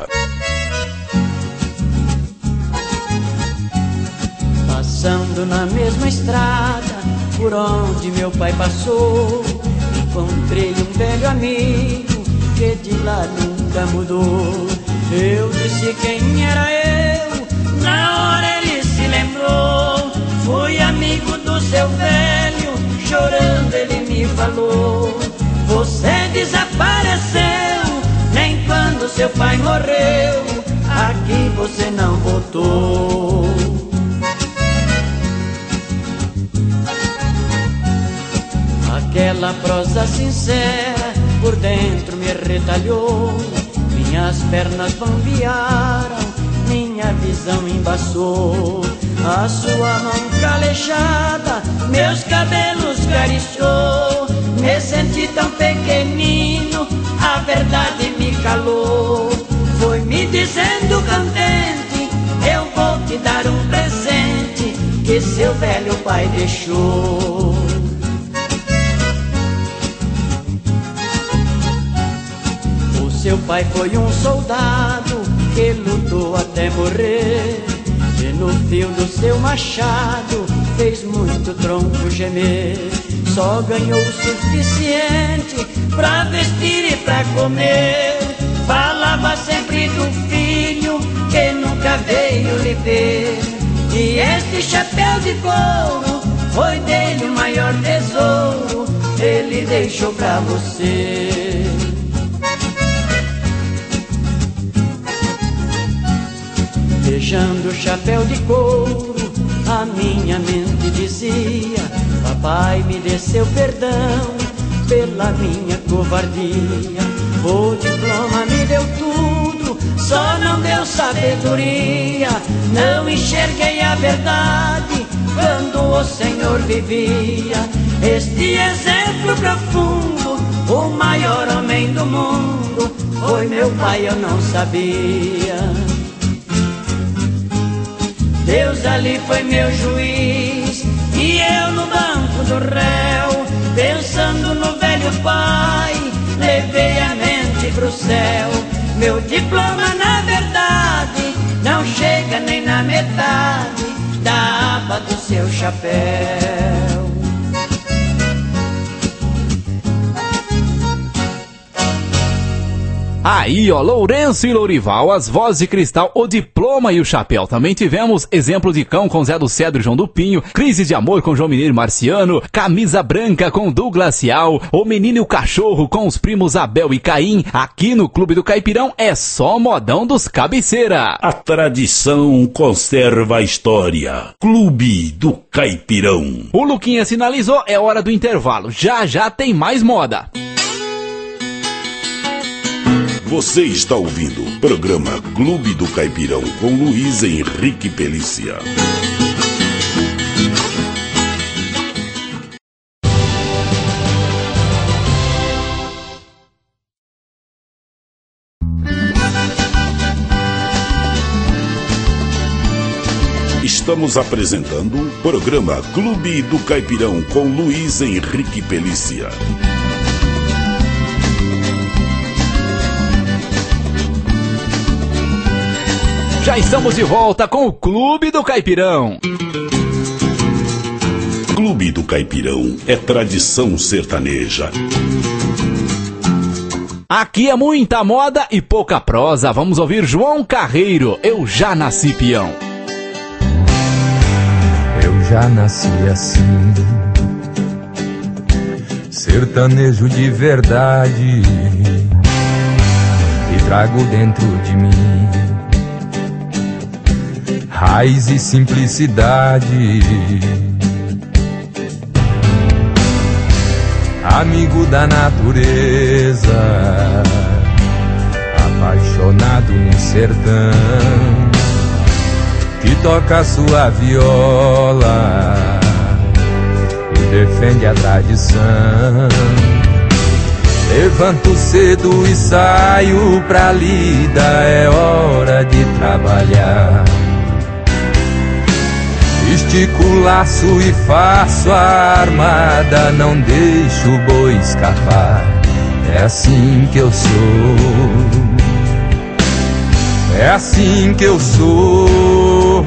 Passando na mesma estrada por onde meu pai passou, encontrei um velho amigo que de lá nunca mudou. Eu disse quem era eu, na hora ele se lembrou. Fui amigo do seu velho, chorando ele me falou: você desapareceu, nem quando seu pai morreu, aqui você não voltou. Aquela prosa sincera por dentro me retalhou. Minhas pernas bambearam, minha visão embaçou. A sua mão calejada meus cabelos cariciou. Me senti tão pequenino, a verdade me calou. Foi me dizendo contente, eu vou te dar um presente que seu velho pai deixou. Seu pai foi um soldado que lutou até morrer, e no fio do seu machado fez muito tronco gemer. Só ganhou o suficiente pra vestir e pra comer. Falava sempre do filho que nunca veio lhe ver. E este chapéu de couro foi dele o maior tesouro, ele deixou pra você. Beijando o chapéu de couro, a minha mente dizia: papai me dê seu perdão pela minha covardia. O diploma me deu tudo, só não deu sabedoria. Não enxerguei a verdade quando o Senhor vivia. Este exemplo profundo, o maior homem do mundo, foi meu pai, eu não sabia. Deus ali foi meu juiz e eu no banco do réu, pensando no velho pai, levei a mente pro céu. Meu diploma na verdade não chega nem na metade da aba do seu chapéu. Aí, ó, Lourenço e Lourival, as vozes de Cristal, o Diploma e o Chapéu. Também tivemos Exemplo de Cão com Zé do Cedro e João do Pinho, Crise de Amor com João Mineiro e Marciano, Camisa Branca com Du Glacial, O Menino e o Cachorro com os primos Abel e Caim. Aqui no Clube do Caipirão é só modão dos cabeceira. A tradição conserva a história. Clube do Caipirão. O Luquinha sinalizou, é hora do intervalo. Já já tem mais moda. Você está ouvindo o programa Clube do Caipirão com Luiz Henrique Pelícia. Estamos apresentando o programa Clube do Caipirão com Luiz Henrique Pelícia. Já estamos de volta com o Clube do Caipirão. Clube do Caipirão é tradição sertaneja. Aqui é muita moda e pouca prosa. Vamos ouvir João Carreiro, Eu Já Nasci Peão. Eu já nasci assim, sertanejo de verdade, e trago dentro de mim raiz e simplicidade. Amigo da natureza, apaixonado no sertão, que toca sua viola e defende a tradição. Levanto cedo e saio pra lida, é hora de trabalhar. Estico o laço e faço a armada, não deixo o boi escapar. É assim que eu sou, é assim que eu sou.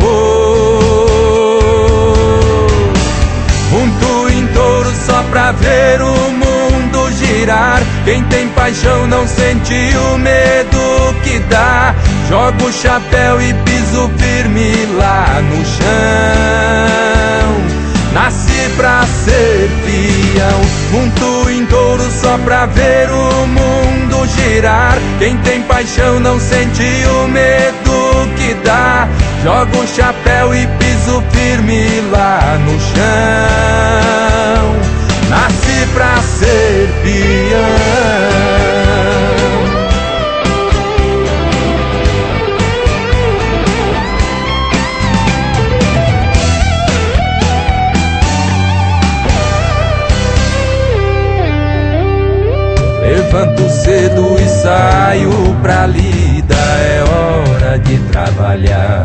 Monto em touro só pra ver o mundo girar. Quem tem paixão não sente o medo que dá. Jogo o chapéu e piso firme lá no chão. Nasci pra ser peão. Monto em touro só pra ver o mundo girar. Quem tem paixão não sente o medo que dá. Jogo o chapéu e piso firme lá no chão. Nasci pra ser peão. Levanto cedo e saio pra lida, é hora de trabalhar.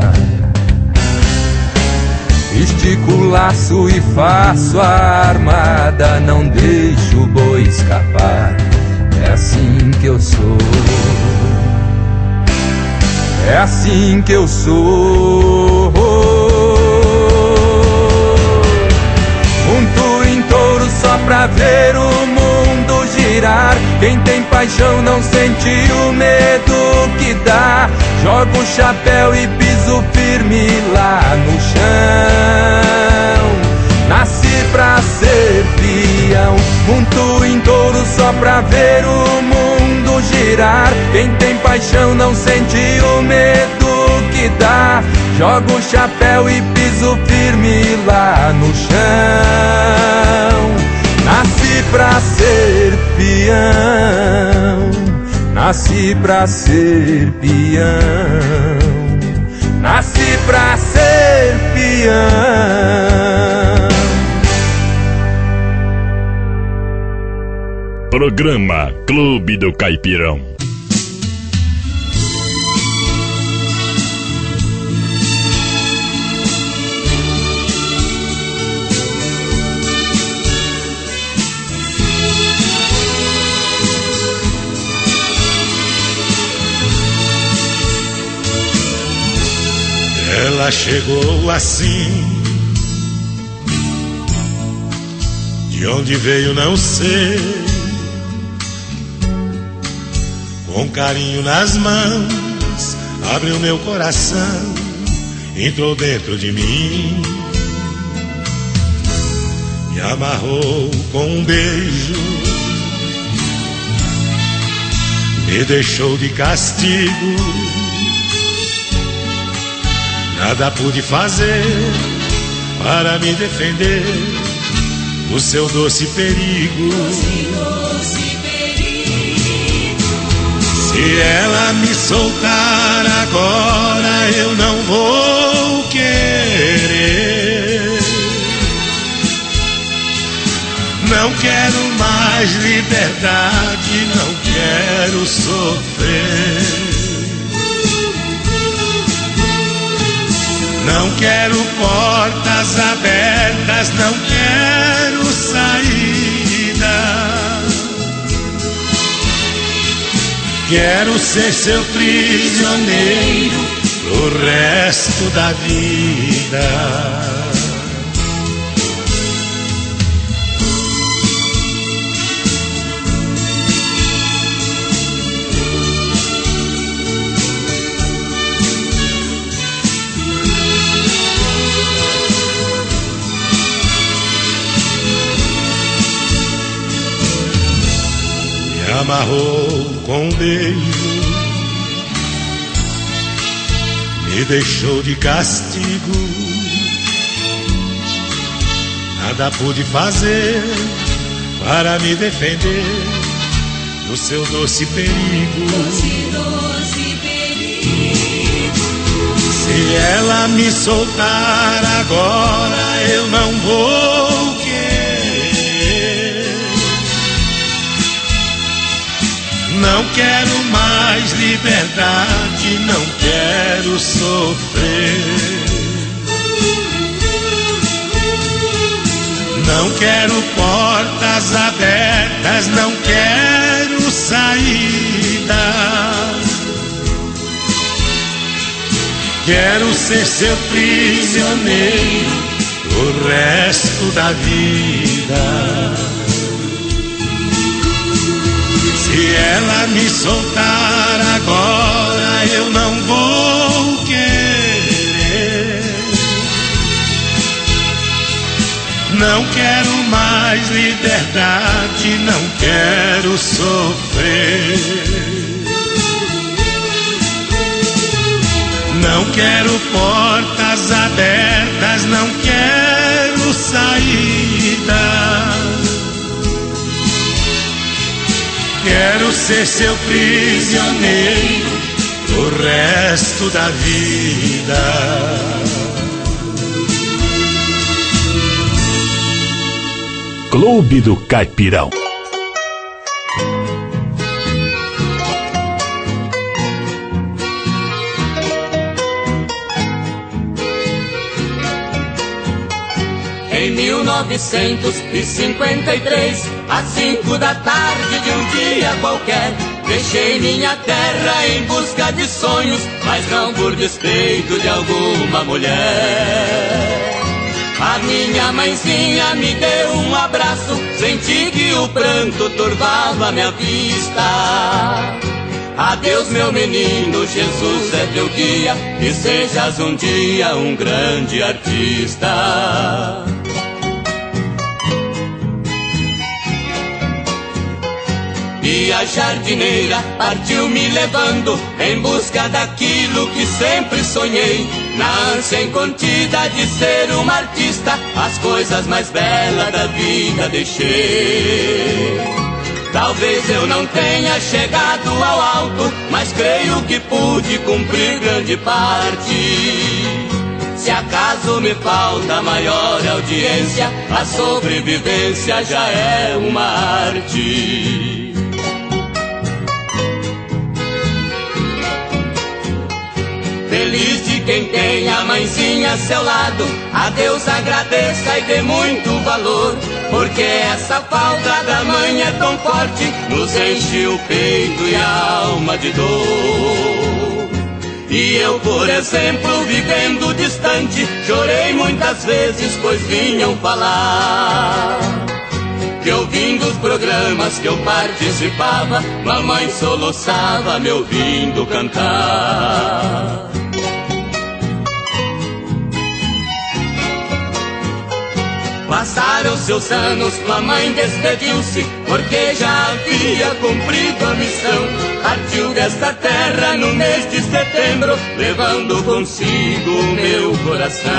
Estico o laço e faço a armada, não deixo o boi escapar. É assim que eu sou, é assim que eu sou. Monto em touro só pra ver o mundo girar. Quem tem paixão não sente o medo que dá. Jogo o chapéu e piso firme lá no chão. Nasci pra ser peão. Monto em touro só pra ver o mundo girar. Quem tem paixão não sente o medo que dá. Jogo o chapéu e piso firme lá no chão. Nasci pra ser peão, nasci pra ser peão, nasci pra ser peão. Programa Clube do Caipirão. Ela chegou assim, de onde veio não sei, Com carinho nas mãos, abriu meu coração, entrou dentro de mim, me amarrou com um beijo, me deixou de castigo. Nada pude fazer para me defender do seu doce perigo. Se ela me soltar agora, eu não vou querer. Não quero mais liberdade, não quero sofrer. Não quero portas abertas, não quero saída. Quero ser seu prisioneiro pro resto da vida. Me amarrou com um beijo, me deixou de castigo. Nada pude fazer para me defender do seu doce perigo. Doce, doce perigo. Se ela me soltar agora, eu não vou querer. Não quero mais liberdade, não quero sofrer. Não quero portas abertas, não quero saída. Quero ser seu prisioneiro o resto da vida. Se ela me soltar agora, eu não vou querer. Não quero mais liberdade, não quero sofrer. Não quero portas abertas, não quero saída. Quero ser seu prisioneiro o resto da vida. Clube do Caipirão. Em mil novecentos e cinquenta e três, às cinco da tarde de um dia qualquer, deixei minha terra em busca de sonhos, mas não por despeito de alguma mulher. A minha mãezinha me deu um abraço, senti que o pranto turvava minha vista. Adeus, meu menino, Jesus é teu guia, e sejas um dia um grande artista. E a jardineira partiu me levando em busca daquilo que sempre sonhei. Na ânsia incontida de ser uma artista, as coisas mais belas da vida deixei. Talvez eu não tenha chegado ao alto, mas creio que pude cumprir grande parte. Se acaso me falta maior audiência, a sobrevivência já é uma arte. Feliz de quem tem a mãezinha a seu lado, a Deus agradeça e dê muito valor, porque essa falta da mãe é tão forte, nos enche o peito e a alma de dor. E eu, por exemplo, vivendo distante, chorei muitas vezes, pois vinham falar que ouvindo os programas que eu participava, mamãe soluçava me ouvindo cantar. Passaram seus anos, mamãe despediu-se, porque já havia cumprido a missão. Partiu desta terra no mês de setembro, levando consigo o meu coração.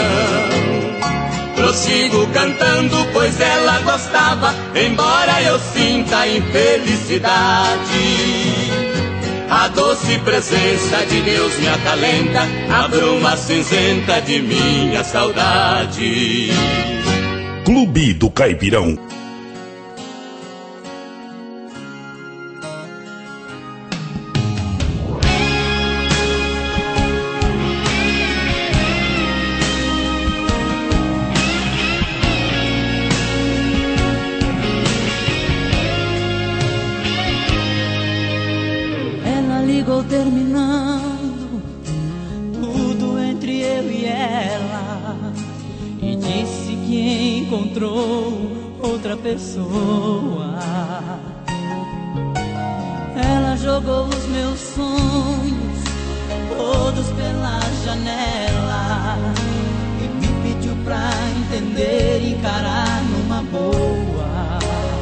Prossigo cantando, pois ela gostava, embora eu sinta infelicidade. A doce presença de Deus me acalenta, a bruma cinzenta de minha saudade. Clube do Caipirão. Ela ligou terminando tudo entre eu e ela e disse que encontrou outra pessoa. Ela jogou os meus sonhos todos pela janela e me pediu pra entender e encarar numa boa.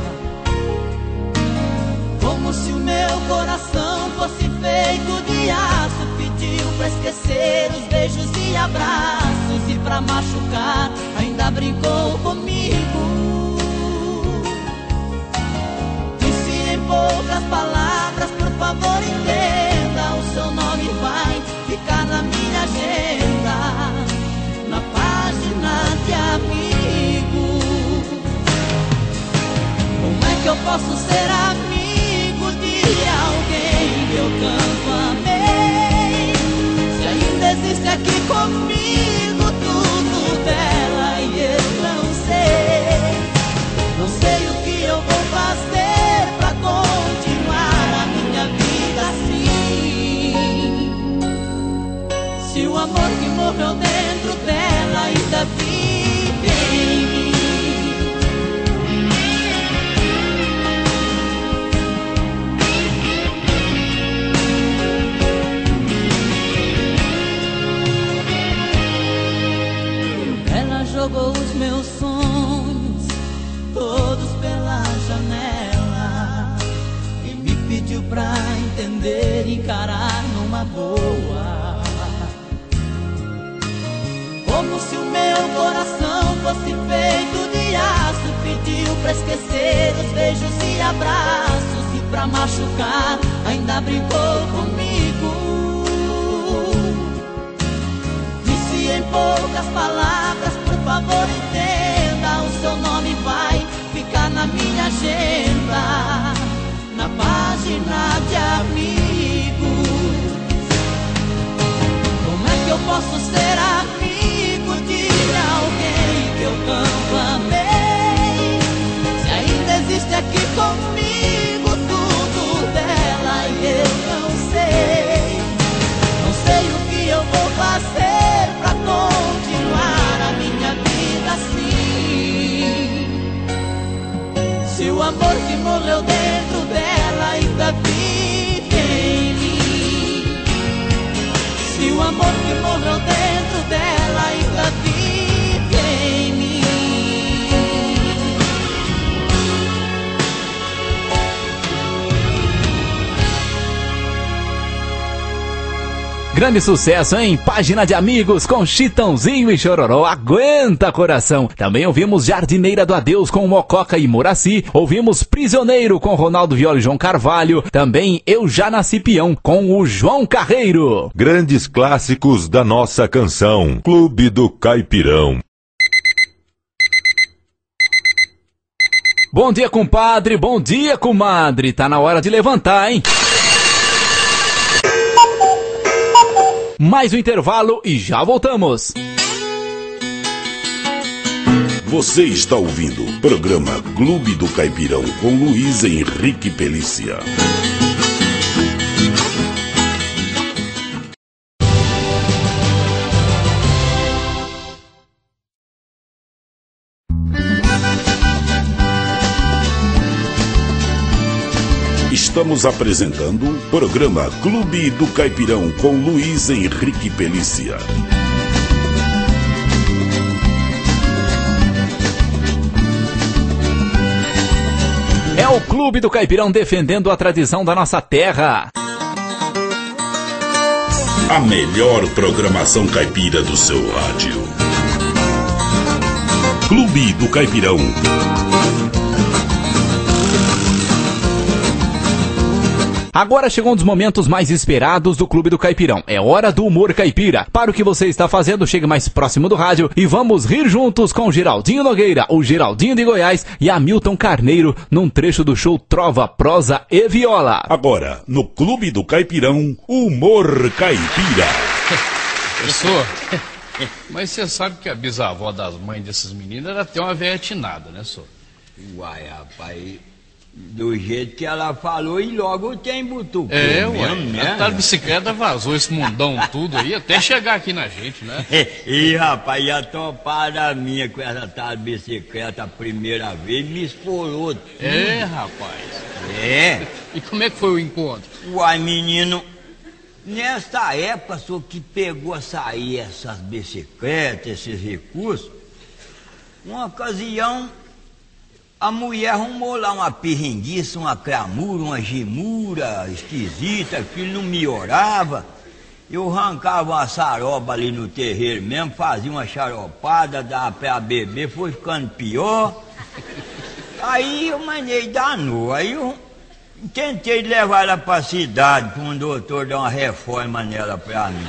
Como se o meu coração fosse feito de aço, pediu pra esquecer os beijos e abraços, e pra machucar ainda brincou comigo. Disse em poucas palavras, por favor entenda, o seu nome vai ficar na minha agenda, na página de amigo. Como é que eu posso ser amigo de alguém que eu tanto amei, se ainda existe aqui comigo tudo dela e eu não sei? Não sei o que eu vou fazer pra continuar a minha vida assim, se o amor que morreu dentro dela ainda vive em mim. Jogou os meus sonhos todos pela janela e me pediu pra entender e encarar numa boa. Como se o meu coração fosse feito de aço, pediu pra esquecer os beijos e abraços, e pra machucar ainda brincou comigo. Disse em poucas palavras, por favor entenda, o seu nome vai ficar na minha agenda, na página de amigos. Como é que eu posso ser amigo de alguém que eu tanto amei, se ainda existe aqui comigo tudo dela e eu não sei? Não sei o que eu vou fazer pra continuar a minha vida assim, se o amor que morreu dentro dela ainda vive em mim, se o amor que morreu dentro dela ainda vive em mim. Grande sucesso, hein? Página de Amigos com Chitãozinho e Chororó. Aguenta, coração. Também ouvimos Jardineira do Adeus com Mococa e Muraci. Ouvimos Prisioneiro com Ronaldo Viola e João Carvalho. Também Eu Já Nasci Peão com o João Carreiro. Grandes clássicos da nossa canção. Clube do Caipirão. Bom dia, compadre. Bom dia, comadre. Tá na hora de levantar, hein? Mais um intervalo e já voltamos. Você está ouvindo o programa Clube do Caipirão com Luiz Henrique Pelícia. Estamos apresentando o programa Clube do Caipirão com Luiz Henrique Pelícia. É o Clube do Caipirão defendendo a tradição da nossa terra. A melhor programação caipira do seu rádio. Clube do Caipirão. Agora chegou um dos momentos mais esperados do Clube do Caipirão. É hora do humor caipira. Para o que você está fazendo, chegue mais próximo do rádio e vamos rir juntos com Geraldinho Nogueira, o Geraldinho de Goiás e Hamilton Carneiro num trecho do show Trova, Prosa e Viola. Agora, no Clube do Caipirão, humor caipira. Professor, mas você sabe que a bisavó das mães desses meninos era até uma velha tinada, né, senhor? Uai, rapaz... Do jeito que ela falou e logo tem butucão. É, ué, né? A tal bicicleta vazou esse mundão tudo aí, até chegar aqui na gente, né? E rapaz, e a topada minha com essa tal bicicleta a primeira vez me esfolou tudo. É, rapaz. É. E como é que foi o encontro? Uai, menino, nessa época, só que pegou a sair essas bicicletas, esses recursos, uma ocasião... A mulher arrumou lá uma pirringuiça, uma cramura, uma gemura esquisita, aquilo não melhorava. Eu arrancava uma saroba ali no terreiro mesmo, fazia uma xaropada, dava pra beber, foi ficando pior. Aí eu manei danou, aí eu tentei levar ela pra cidade, pra um doutor dar uma reforma nela pra mim.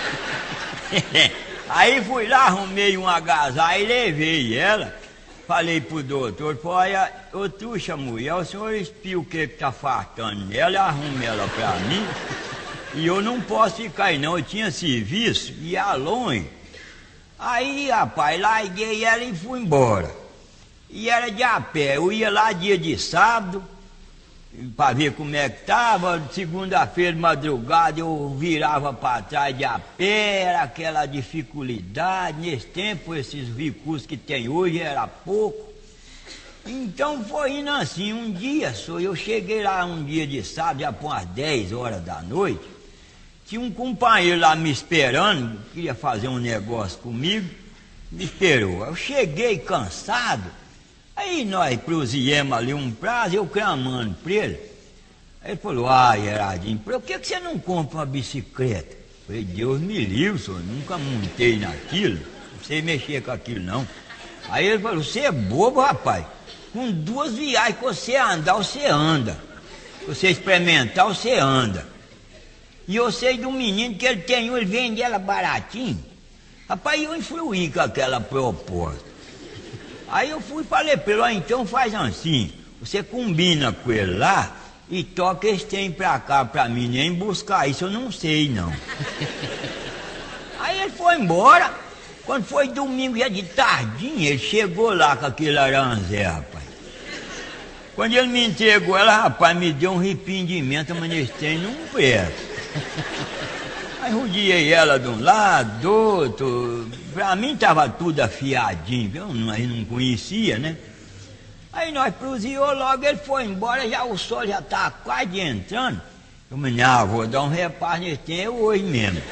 Aí fui lá, arrumei um agasalho e levei ela. Falei pro doutor, olha, ô truxa mulher, o senhor espia o que que tá faltando nela, arrume ela pra mim, e eu não posso ficar aí não, eu tinha serviço, ia longe. Aí, rapaz, larguei ela e fui embora. E era de a pé, eu ia lá dia de sábado, pra ver como é que tava, segunda-feira de madrugada eu virava pra trás de a pé, era aquela dificuldade, nesse tempo esses recursos que tem hoje era pouco. Então foi indo assim, um dia só, eu cheguei lá um dia de sábado, já por umas dez horas da noite, tinha um companheiro lá me esperando, queria fazer um negócio comigo, me esperou. Eu cheguei cansado, aí nós prosseguimos ali um prazo, eu clamando pra ele. Aí ele falou, ah, Gerardinho, por que que você não compra uma bicicleta? Eu falei, Deus me livre, senhor, nunca montei naquilo, não sei mexer com aquilo não. Aí ele falou, você é bobo, rapaz, com duas viagens que você andar, você anda. Se você experimentar, você anda. E eu sei de um menino que ele tem, ele vende ela baratinho. Rapaz, eu influí com aquela proposta. Aí eu fui e falei pra ele, ó, então faz assim, você combina com ele lá e toca esse trem pra cá pra mim, nem buscar isso eu não sei não. Aí ele foi embora, quando foi domingo já de tardinha, ele chegou lá com aquele aranzé, rapaz. Quando ele me entregou ela, rapaz, me deu um arrependimento, mas esse trem não presta. Aí rodeei ela de um lado, do outro, pra mim tava tudo afiadinho, eu não, eu não conhecia, né? Aí nós prosseguimos logo, ele foi embora, já o sol já tá quase entrando. Eu me disse, ah, vou dar um reparo nesse tempo hoje mesmo.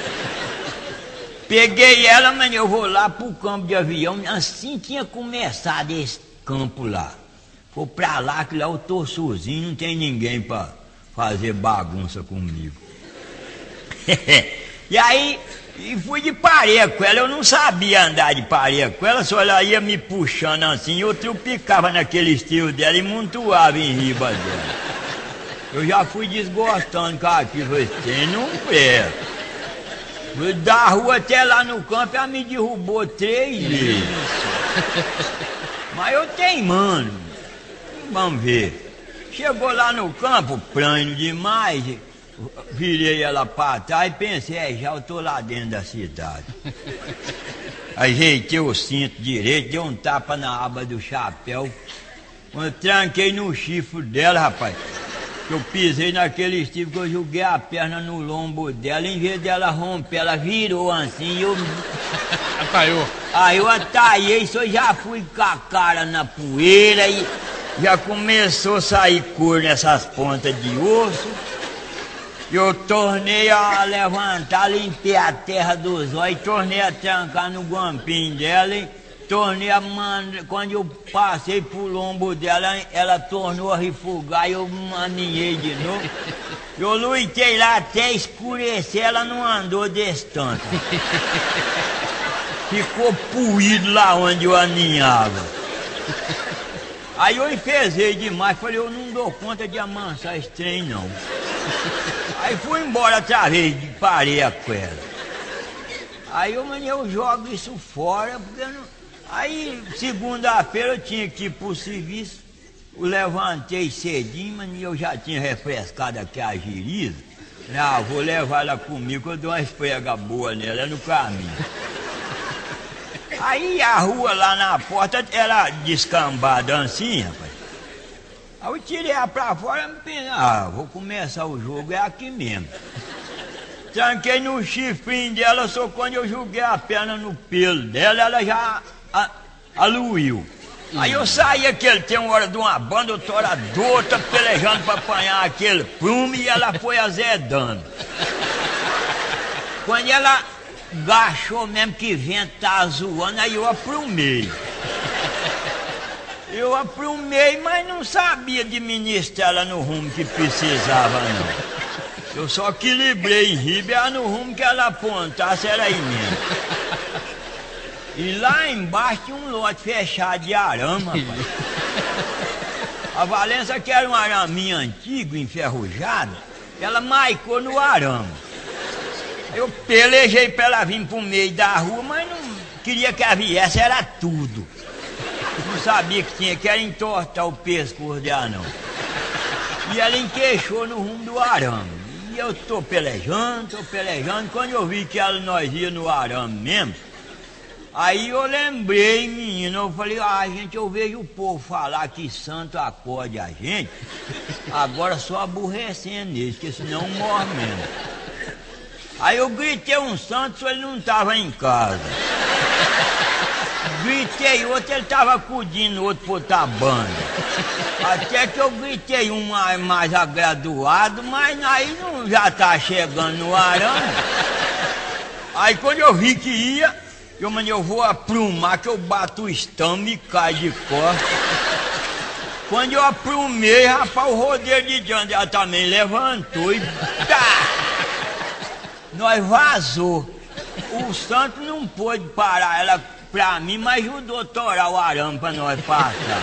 Peguei ela, mas eu vou lá pro campo de avião, assim tinha começado esse campo lá. Vou pra lá, que lá eu tô sozinho, não tem ninguém pra fazer bagunça comigo. E aí, e fui de pareia com ela, eu não sabia andar de pareia com ela, só ela ia me puxando assim, eu trupicava naquele estilo dela e montuava em riba dela. Eu já fui desgostando com aquilo, falei, tem não presta. Da rua até lá no campo, ela me derrubou três vezes. Mas eu tenho, mano, vamos ver. Chegou lá no campo, pranho demais, virei ela pra trás e pensei, é, já eu tô lá dentro da cidade. Ajeitei o cinto direito, dei um tapa na aba do chapéu. Quando eu tranquei no chifre dela, rapaz, eu pisei naquele chifre que eu joguei a perna no lombo dela, em vez dela romper, ela virou assim e eu... Ataiou. Aí eu ataiei, só já fui com a cara na poeira e... já começou a sair cor nessas pontas de osso. Eu tornei a levantar, limpei a terra dos olhos, tornei a trancar no guampinho dela, hein? Tornei a mandar. Quando eu passei pro lombo dela, ela tornou a refugar e eu maninhei de novo. Eu lutei lá até escurecer, ela não andou desse tanto. Ficou puído lá onde eu aninhava. Aí eu enfezei demais, falei, eu não dou conta de amansar esse trem não. Aí fui embora outra vez, parei a cuela. Aí eu, mano, eu jogo isso fora, porque eu não... Aí, segunda-feira eu tinha que ir pro serviço, eu levantei cedinho, mas eu já tinha refrescado aqui a giriza. Ah, vou levar ela comigo, eu dou uma esfrega boa nela, é no caminho. Aí a rua lá na porta era descambada assim, rapaz. Aí eu tirei ela pra fora e pensei, ah, vou começar o jogo, é aqui mesmo. Tranquei no chifrinho dela, só quando eu joguei a perna no pelo dela, ela já a, aluiu. Aí eu saí aquele tem uma hora de uma banda, eu tô hora de outra, pelejando pra apanhar aquele prumo e ela foi azedando. Quando ela gachou mesmo que vento tá zoando, aí eu aprumei. Eu aprumei, mas não sabia administrar ela no rumo que precisava, não. Eu só equilibrei em riba, era no rumo que ela apontasse, era aí mesmo. E lá embaixo tinha um lote fechado de arame, rapaz. A Valença, que era um araminho antigo, enferrujado, ela maicou no arame. Eu pelejei pra ela vir pro meio da rua, mas não queria que ela viesse, era tudo. Não sabia que tinha que era entortar o pescoço dela, não. E ela enqueixou no rumo do arame. E eu tô pelejando, tô pelejando. Quando eu vi que ela, nós ia no arame mesmo, aí eu lembrei, menino, eu falei, ah, gente, eu vejo o povo falar que santo acorde a gente, agora só aborrecendo eles, porque senão morre mesmo. Aí eu gritei um santo, só ele não tava em casa. Gritei outro, ele tava acudindo outro por outra banda. Até que eu gritei um mais, mais agraduado, mas aí não já tá chegando no arame. Aí quando eu vi que ia, eu, mano, eu vou aprumar que eu bato o estamo e cai de costas. Quando eu aprumei, rapaz, o rodeiro de diante ela também levantou e tá! Nós vazou. O santo não pôde parar ela pra mim, mas ajudou a torar o arame pra nós passar.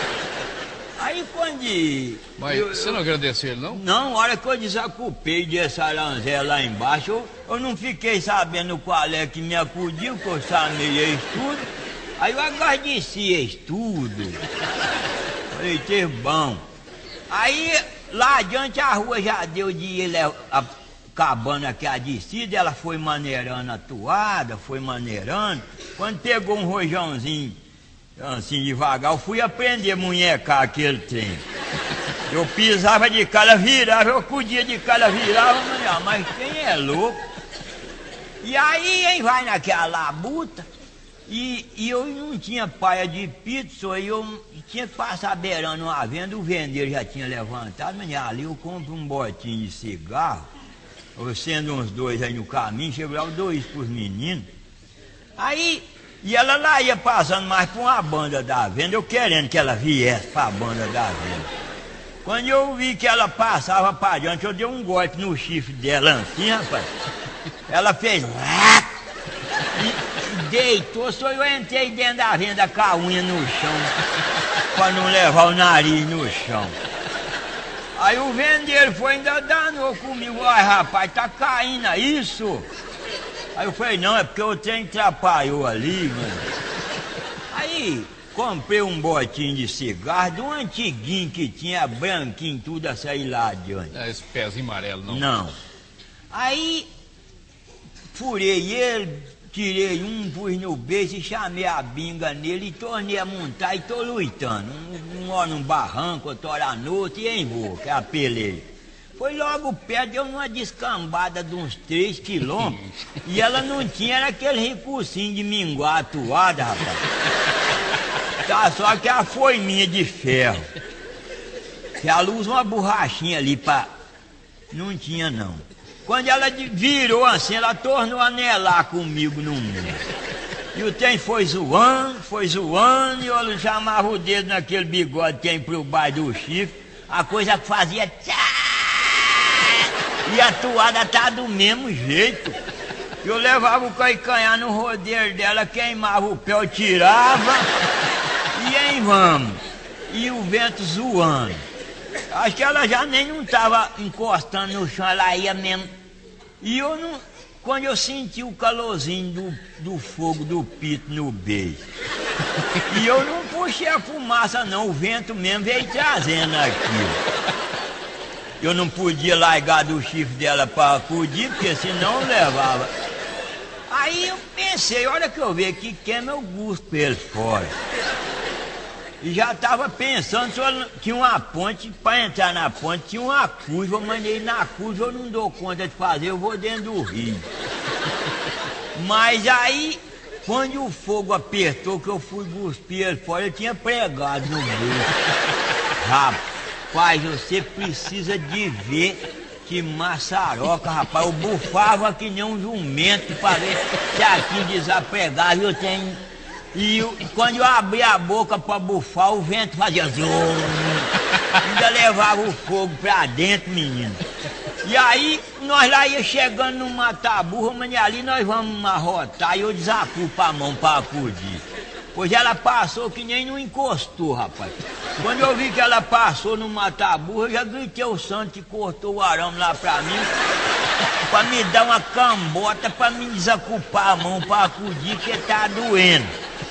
Aí quando... Mas eu, você não agradeceu ele, não? Não, a hora que eu desacupei desse aranzé lá embaixo, eu, eu não fiquei sabendo qual é que me acudiu, que eu sabia isso tudo. Aí eu agradeci isso tudo. Falei, teve bom. Aí lá adiante a rua já deu de ir acabando aqui a descida, ela foi maneirando a toada, foi maneirando. Quando pegou um rojãozinho assim devagar, eu fui aprender a munhecar aquele trem. Eu pisava de cara, virava, eu acudia de cara, virava, mas quem é louco? E aí, hein, vai naquela labuta, e, e eu não tinha paia de pizza, e eu tinha que passar beirando uma venda, o vendeiro já tinha levantado, mas ali eu compro um botinho de cigarro, eu sendo uns dois aí no caminho, chego lá, dois pros meninos. Aí, e ela lá ia passando mais pra uma banda da venda, eu querendo que ela viesse pra banda da venda. Quando eu vi que ela passava pra diante, eu dei um golpe no chifre dela assim, rapaz. Ela fez... E, e deitou, só eu entrei dentro da venda com a unha no chão, pra não levar o nariz no chão. Aí o vendeiro foi ainda danou comigo, ai rapaz, tá caindo isso? Aí eu falei, não, é porque o trem atrapalhou ali, mano. Aí comprei um botinho de cigarro, de um antiguinho que tinha branquinho, tudo a sair lá adiante. É esse pezinho amarelo, não? Não. Aí furei ele, tirei um, pus no beijo e chamei a binga nele e tornei a montar e tô lutando. Um, um hora num barranco, outra hora à noite e em boa, que é a peleia. Foi logo perto, deu numa descambada de uns três quilômetros e ela não tinha era aquele recursinho de minguar a toada, rapaz. Tá, só que a foiminha de ferro. Que ela usa uma borrachinha ali pra... Não tinha, não. Quando ela virou assim, ela tornou a anelar comigo no mundo. E o trem foi zoando, foi zoando, e eu chamava o dedo naquele bigode que tem pro baixo do chifre. A coisa que fazia tchá! E a toada tá do mesmo jeito. Eu levava o caicanhar no rodeiro dela, queimava o pé, eu tirava. E aí vamos. E o vento zoando. Acho que ela já nem não tava encostando no chão, ela ia mesmo. E eu não... Quando eu senti o calorzinho do, do fogo do pito no beijo. E eu não puxei a fumaça não, o vento mesmo veio trazendo aquilo. Eu não podia largar do chifre dela para acudir, porque senão eu levava. Aí eu pensei, olha que eu vi aqui, queima eu guspo ele fora. E já estava pensando se eu tinha uma ponte, para entrar na ponte tinha uma curva, eu mandei na curva, eu não dou conta de fazer, eu vou dentro do rio. Mas aí, quando o fogo apertou, que eu fui cuspir ele fora, eu tinha pregado no bolso. Rapaz, você precisa de ver que maçaroca, rapaz. Eu bufava que nem um jumento para ver se aqui desapregava, eu tenho... E eu, quando eu abria a boca para bufar, o vento fazia zoom. Ainda levava o fogo pra dentro, menino. E aí, nós lá ia chegando no mata-burra, mas ali nós vamos arrotar e eu desacupo a mão pra acudir. Pois ela passou que nem não encostou, rapaz. Quando eu vi que ela passou no mata-burra, eu já gritei o santo e cortou o arame lá pra mim, pra me dar uma cambota, pra me desacupar a mão pra acudir, que tá doendo.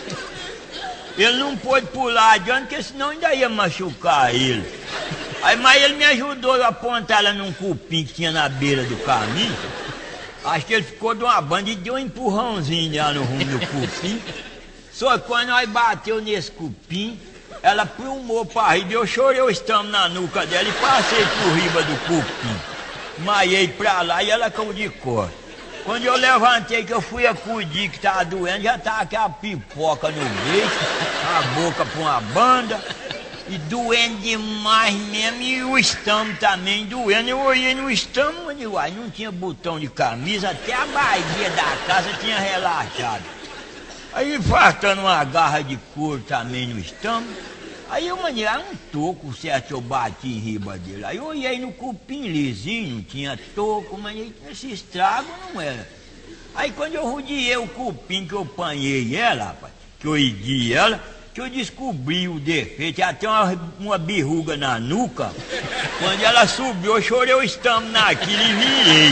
Ele não pôde pular adiante, porque senão ainda ia machucar ele. Aí, mas ele me ajudou a apontar ela num cupim que tinha na beira do caminho. Acho que ele ficou de uma banda e deu um empurrãozinho lá no rumo do cupim. Só que quando nós bateu nesse cupim, ela plumou pra riba. Eu chorei o estamo na nuca dela e passei por riba do cupim. Maiei pra lá e ela caiu de cor. Quando eu levantei que eu fui acudir que tava doendo, já tava aquela pipoca no beijo, a boca pra uma banda, e doendo demais mesmo, e o estômago também doendo. Eu olhei no estômago e uai, não tinha botão de camisa, até a barriga da casa tinha relaxado. Aí faltando uma garra de couro também no estômago, aí eu mandei um toco certo, eu bati em riba dele. Aí eu olhei no cupim lisinho, não tinha toco, mas esse estrago não era. Aí quando eu rodeei o cupim que eu apanhei ela, rapaz, que eu edi ela, que eu descobri o defeito, até uma, uma birruga na nuca. Quando ela subiu, eu chorei o estômago naquilo e virei.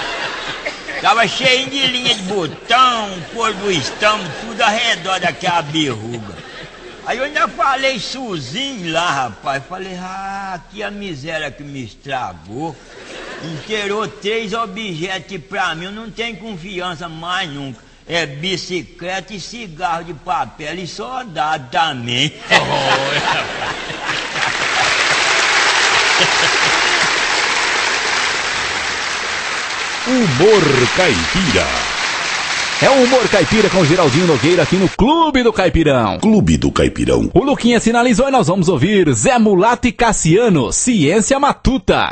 Tava cheio de linha de botão, cor do estômago, tudo ao redor daquela birruga. Aí eu ainda falei sozinho lá, rapaz. Falei, ah, que a miséria que me estragou. Inteirou três objetos pra mim, eu não tenho confiança mais nunca. É bicicleta e cigarro de papel e soldado também. Humor caipira. É o Humor Caipira com o Geraldinho Nogueira aqui no Clube do Caipirão. Clube do Caipirão. O Luquinha sinalizou e nós vamos ouvir Zé Mulato e Cassiano, Ciência Matuta.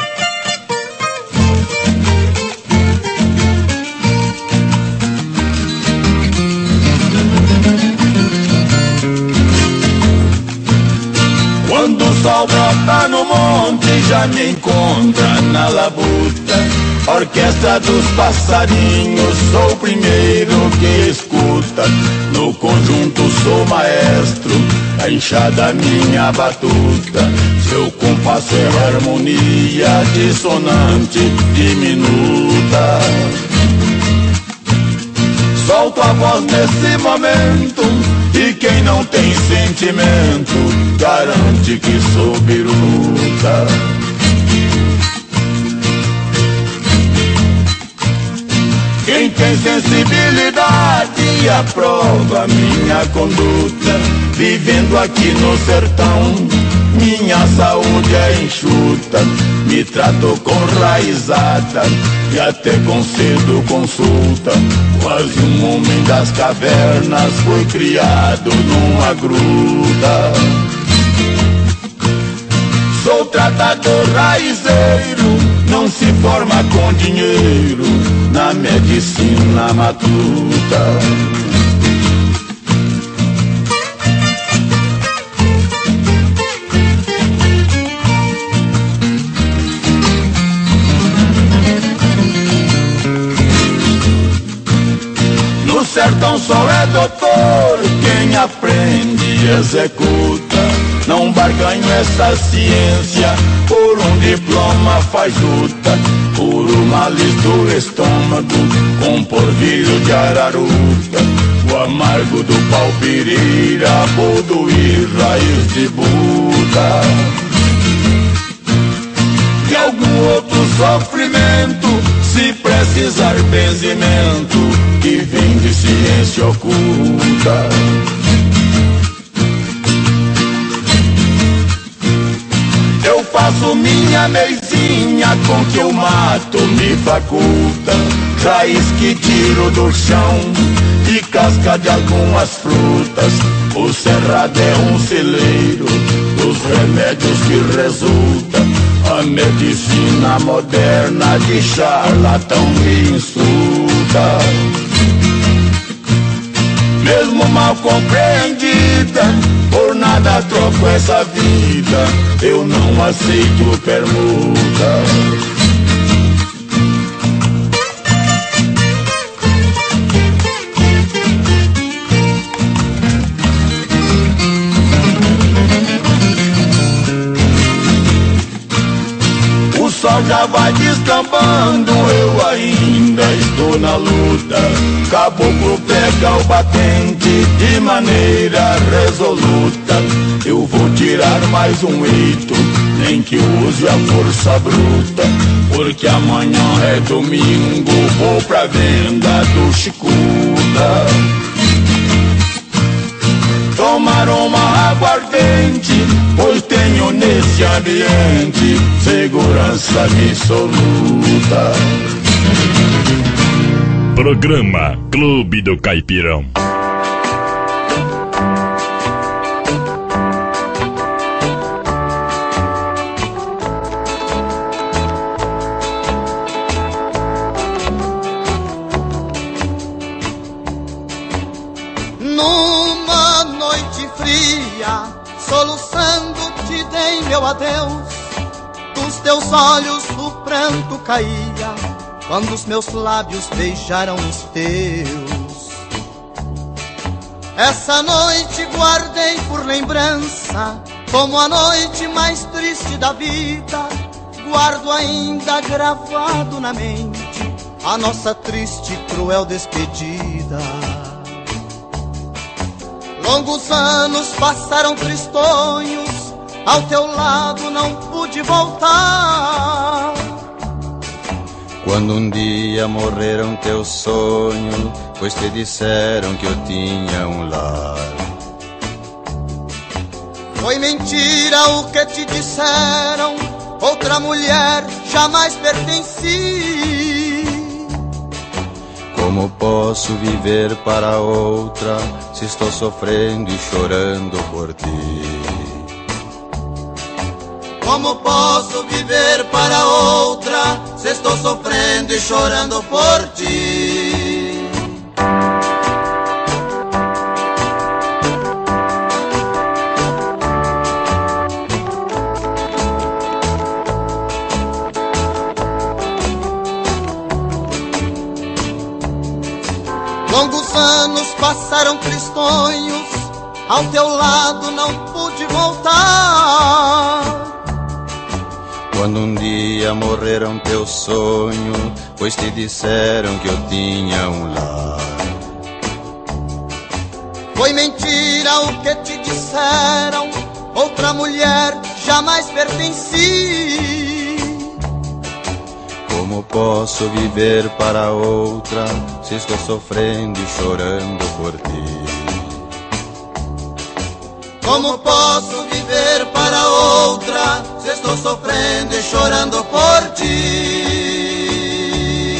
Quando o sol brota no monte, já me encontra na labuta. Orquestra dos passarinhos, sou o primeiro que escuta. No conjunto sou maestro, a enxada minha batuta. Seu compasso é harmonia dissonante, diminuta. Solto a voz nesse momento, e quem não tem sentimento garante que sou biruta. Quem tem sensibilidade aprova minha conduta. Vivendo aqui no sertão, minha saúde é enxuta. Me trato com raizada, e até concedo consulta. Quase um homem das cavernas, foi criado numa gruta. Sou tratador raizeiro, não se forma com dinheiro na medicina matuta. No sertão só é doutor quem aprende e executa. Não barganho essa ciência, por um diploma faz luta. Por uma lis do estômago, com porvilho de araruta. O amargo do pau-pirira, boduí, raiz de Buda. E algum outro sofrimento, se precisar benzimento, que vem de ciência oculta. Eu faço minha meizinha com que eu mato me faculta. Raiz que tiro do chão e casca de algumas frutas. O cerrado é um celeiro dos remédios que resulta. A medicina moderna de charlatão me insulta. Mesmo mal compreendida, por nada troco essa vida. Eu não aceito permuta. O sol já vai descambando, eu ainda estou na luta. Caboclo pega o batente de maneira resoluta. Eu vou tirar mais um eito, nem que use a força bruta. Porque amanhã é domingo, vou pra venda do Chicuta. Tomar uma aguardente, pois tenho nesse ambiente segurança absoluta. Programa Clube do Caipirão. Numa noite fria, soluçando te dei meu adeus. Dos teus olhos o pranto caía quando os meus lábios beijaram os teus. Essa noite guardei por lembrança, como a noite mais triste da vida. Guardo ainda gravado na mente a nossa triste e cruel despedida. Longos anos passaram tristonhos, ao teu lado não pude voltar. Quando um dia morreram teus sonhos, pois te disseram que eu tinha um lar. Foi mentira o que te disseram, outra mulher jamais pertenci. Como posso viver para outra, se estou sofrendo e chorando por ti? Como posso viver para outra, se estou sofrendo e chorando por ti? Longos anos passaram tristonhos, ao teu lado não pude voltar. Quando um dia morreram teus sonhos, pois te disseram que eu tinha um lar. Foi mentira o que te disseram, outra mulher jamais pertenci. Como posso viver para outra, se estou sofrendo e chorando por ti? Como posso viver para outra, se estou sofrendo e chorando por ti?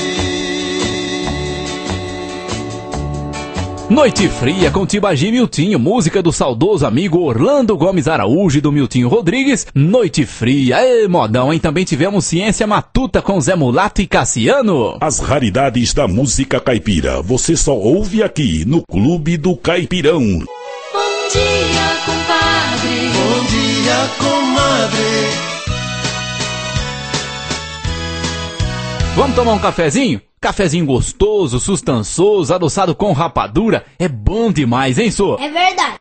Noite Fria com Tibagi e Miltinho, música do saudoso amigo Orlando Gomes Araújo e do Miltinho Rodrigues. Noite Fria, ê modão, hein? Também tivemos Ciência Matuta com Zé Mulato e Cassiano. As raridades da música caipira, você só ouve aqui no Clube do Caipirão. Bom dia, compadre. Bom dia, comadre. Vamos tomar um cafezinho? Cafezinho gostoso, sustançoso, adoçado com rapadura. É bom demais, hein, Sô? É verdade.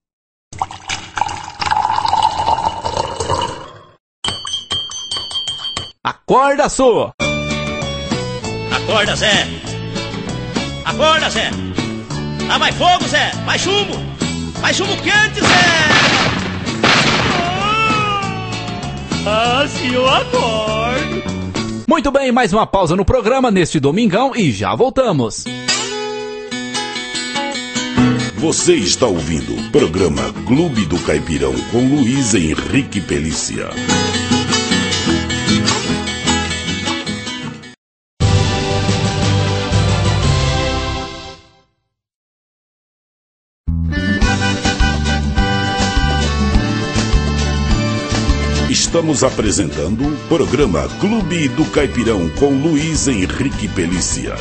Acorda, Sô! Acorda, Zé! Acorda, Zé! Lá vai fogo, Zé! Vai chumbo! Vai chumbo quente, Zé! Ah, se eu acordo! Muito bem, mais uma pausa no programa neste domingão e já voltamos. Você está ouvindo o programa Clube do Caipirão com Luiz Henrique Pelícia. Estamos apresentando o programa Clube do Caipirão com Luiz Henrique Pelícia.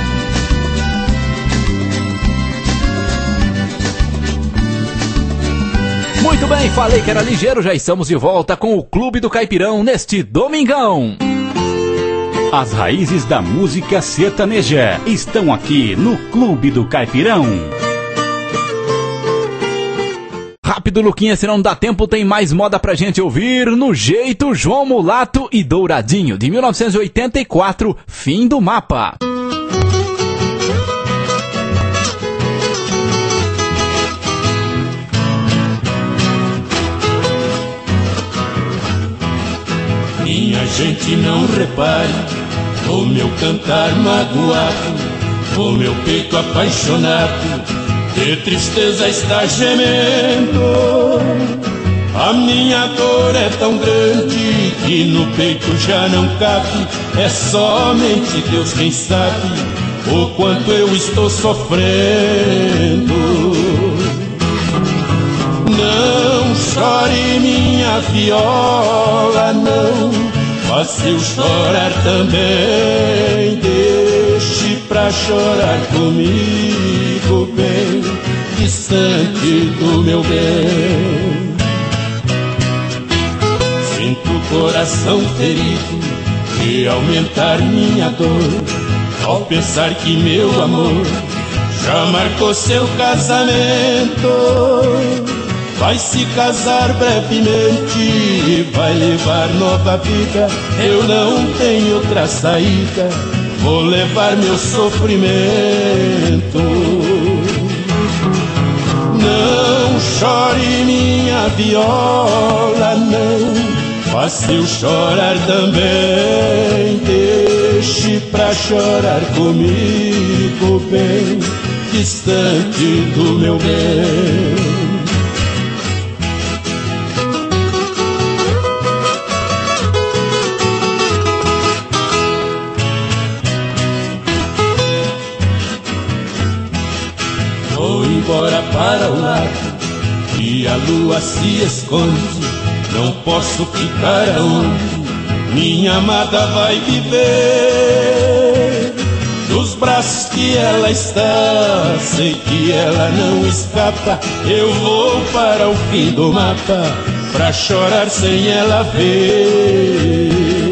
Muito bem, falei que era ligeiro, já estamos de volta com o Clube do Caipirão neste domingão. As raízes da música sertaneja estão aqui no Clube do Caipirão. Rápido, Luquinha, se não dá tempo, tem mais moda pra gente ouvir. No jeito, João Mulato e Douradinho, de mil novecentos e oitenta e quatro, Fim do Mapa. Minha gente não repare o meu cantar magoado, o meu peito apaixonado de tristeza está gemendo. A minha dor é tão grande que no peito já não cabe. É somente Deus quem sabe o quanto eu estou sofrendo. Não chore minha viola, não faça eu chorar também. Deixe pra chorar comigo bem distante do meu bem. Sinto o coração ferido de aumentar minha dor ao pensar que meu amor já marcou seu casamento. Vai se casar brevemente e vai levar nova vida. Eu não tenho outra saída, vou levar meu sofrimento. Não chore minha viola, não faça eu chorar também. Deixe pra chorar comigo bem distante do meu bem. Embora para o lado e a lua se esconde, não posso ficar aonde minha amada vai viver. Dos braços que ela está, sei que ela não escapa. Eu vou para o fim do mapa pra chorar sem ela ver.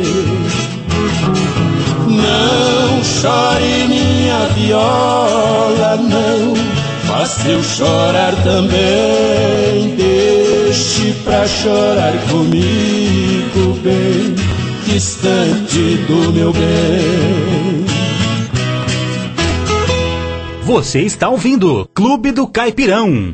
Não chore minha viola, não faça eu chorar também. Deixe pra chorar comigo bem distante do meu bem. Você está ouvindo Clube do Caipirão.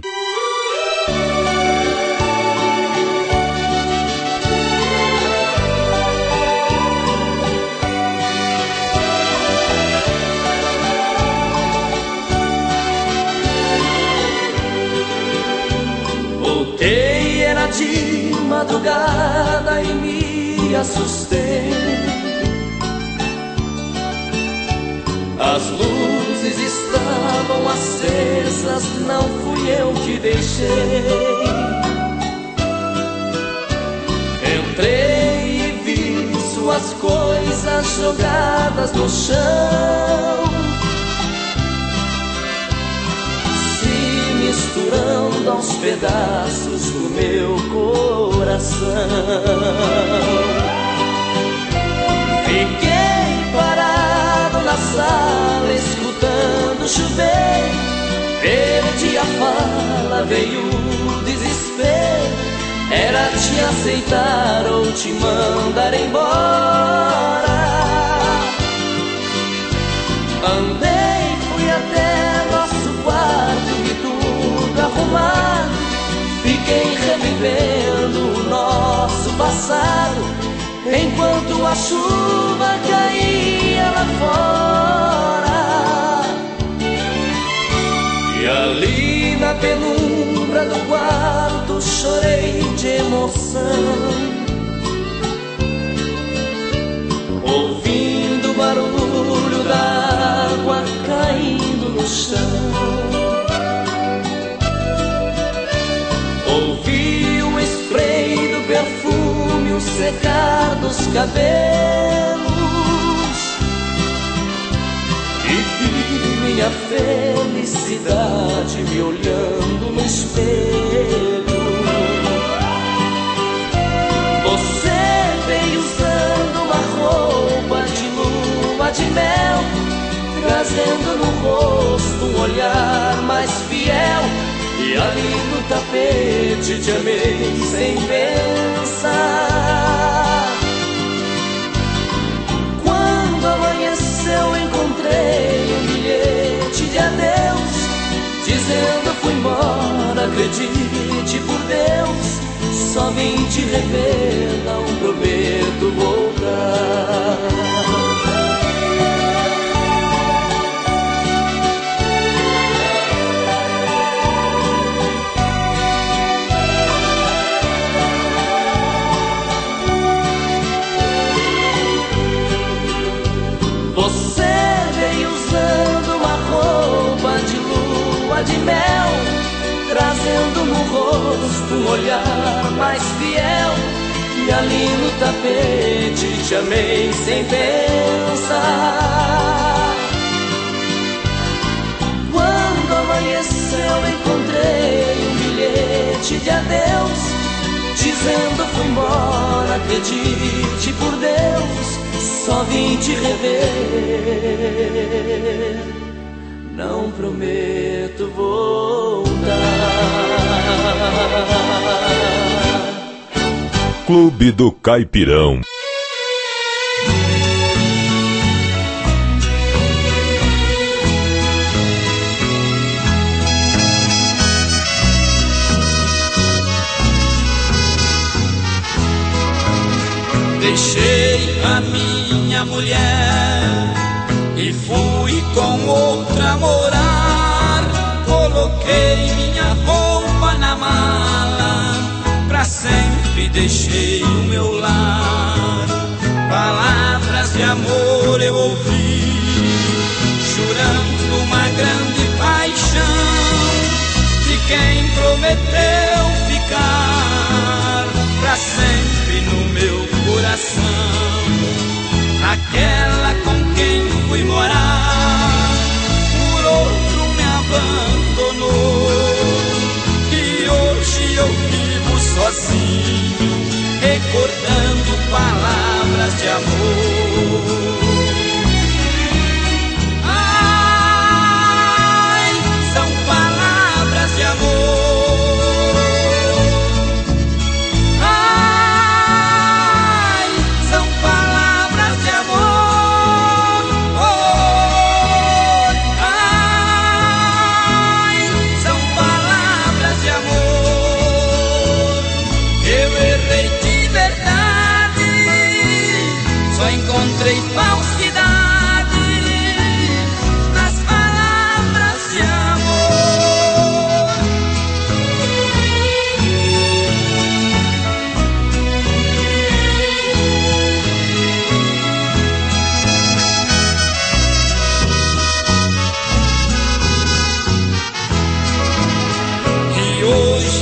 Voltei, era de madrugada e me assustei. As luzes luzes estavam acesas, não fui eu que deixei. Entrei e vi suas coisas jogadas no chão, se misturando aos pedaços do meu coração. Fiquei parado na sala escutando chover, perdi a fala, veio o desespero. Era te aceitar ou te mandar embora. Andei, fui até nosso quarto e tudo arrumado. Fiquei revivendo o nosso passado, enquanto a chuva caía lá fora. E ali na penumbra do quarto chorei de emoção, ouvindo o barulho da água caindo no chão. Ouvi o spray do perfume, o secar dos cabelos, e vi minha felicidade me olhando no espelho. Você veio usando uma roupa de lua de mel, trazendo no rosto um olhar mais fiel. E ali no tapete te amei sem pensar. Quando amanheceu encontrei um bilhete de adeus, dizendo fui embora, acredite por Deus, só vim te rever, não prometo voltar. Você veio usando uma roupa de lua de mel, trazendo no rosto um olhar mais fiel. E ali no tapete te amei sem pensar. Quando amanheceu encontrei um bilhete de adeus, dizendo fui embora, acredite por Deus, só vim te rever, não prometo voltar. Clube do Caipirão. Deixei a minha mulher e fui com outra morar. Coloquei minha roupa na mala, pra sempre deixei o meu lar. Palavras de amor eu ouvi, jurando uma grande paixão, de quem prometeu ficar pra sempre no meu coração. Aquela com quem fui morar, por outro me abandonou, e hoje eu vivo sozinho, recordando palavras de amor. Ai, são palavras de amor. Encontrei falsidade nas palavras de amor.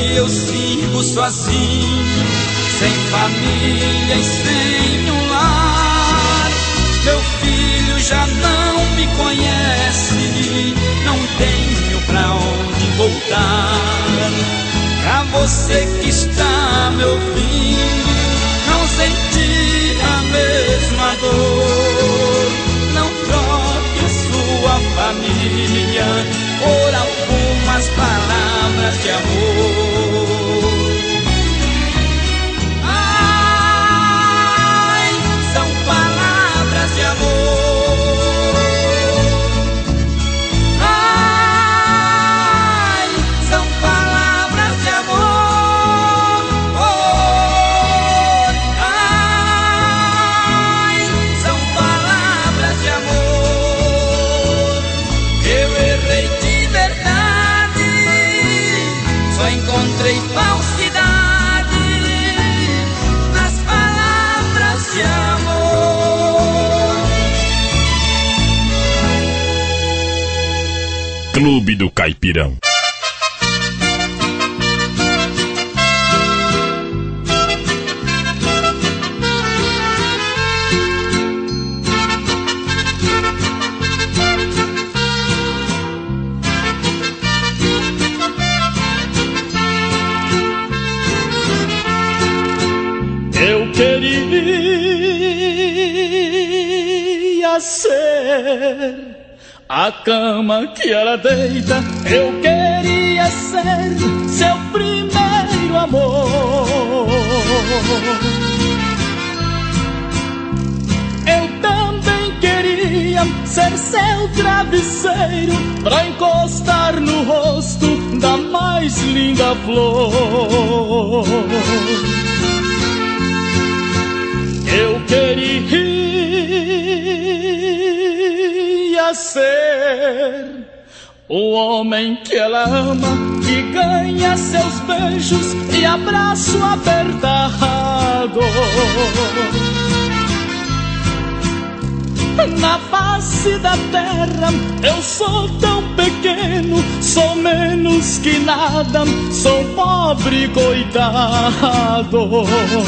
eu sigo sozinho, sem família e sem um lar. Meu filho já não me conhece, não tenho pra onde voltar. Pra você que está me ouvindo, não sentir a mesma dor, não troque a sua família por algumas palavras de amor. Ai, são palavras de amor. Ai, são palavras de amor. Ai, são palavras de amor. Eu errei de verdade, só encontrei falsidade nas palavras de amor. Clube do Caipirão. Eu queria ser a cama que ela deita, eu queria ser seu primeiro amor. Eu também queria ser seu travesseiro, pra encostar no rosto da mais linda flor. Eu queria ser o homem que ela ama, que ganha seus beijos e abraço apertado. Na face da terra eu sou tão pequeno, sou menos que nada, sou pobre coitado.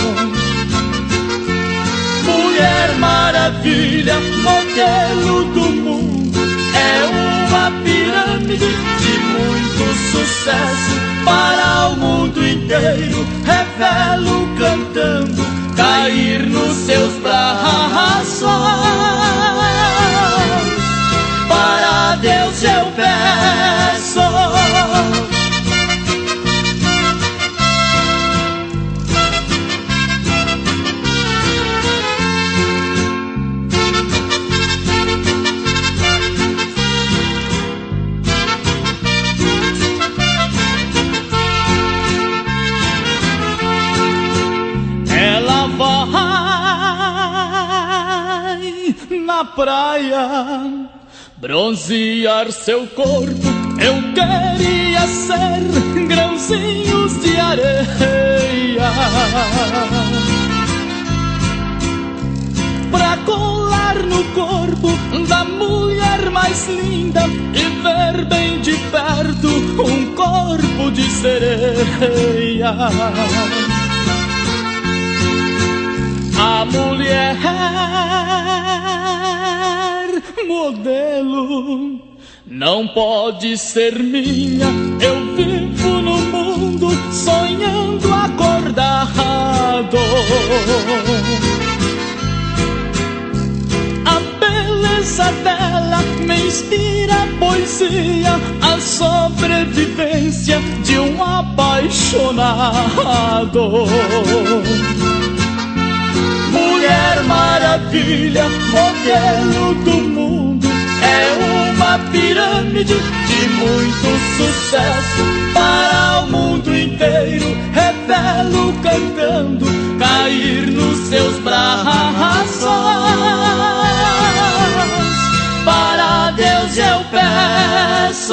Mulher Maravilha, modelo do mundo, é uma pirâmide de muito sucesso para o mundo inteiro. Revelo cantando, cair nos seus braços. Para Deus eu peço. Na praia bronzear seu corpo, eu queria ser grãozinhos de areia pra colar no corpo da mulher mais linda e ver bem de perto um corpo de sereia. A mulher modelo não pode ser minha, eu vivo no mundo sonhando acordado. A beleza dela me inspira poesia, a sobrevivência de um apaixonado. Mulher Maravilha, modelo do mundo, é uma pirâmide de muito sucesso para o mundo inteiro. Revelo cantando, cair nos seus braços. Para Deus eu peço.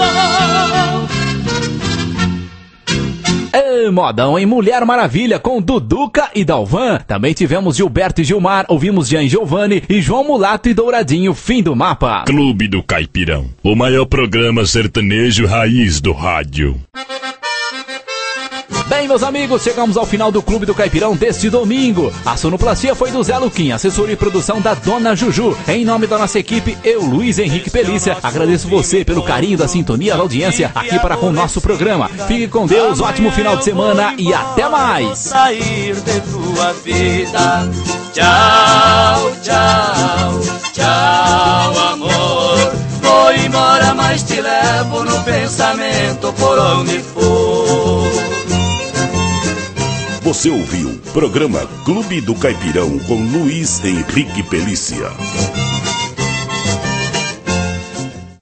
Ê, modão em Mulher Maravilha com Duduca e Dalvan. Também tivemos Gilberto e Gilmar, ouvimos Jean Giovanni e João Mulato e Douradinho, Fim do Mapa. Clube do Caipirão, o maior programa sertanejo raiz do rádio. bem, meus amigos, chegamos ao final do Clube do Caipirão deste domingo. A sonoplastia foi do Zé Luquim, assessoria e produção da Dona Juju. Em nome da nossa equipe, eu, Luiz Henrique Pelícia, agradeço você pelo carinho da sintonia da audiência aqui para com o nosso programa. Fique com Deus, ótimo final de semana e até mais. Sair de tua vida. Tchau, tchau, tchau, amor. Vou embora, mas te levo no pensamento por onde for. Você ouviu o programa Clube do Caipirão com Luiz Henrique Pelícia.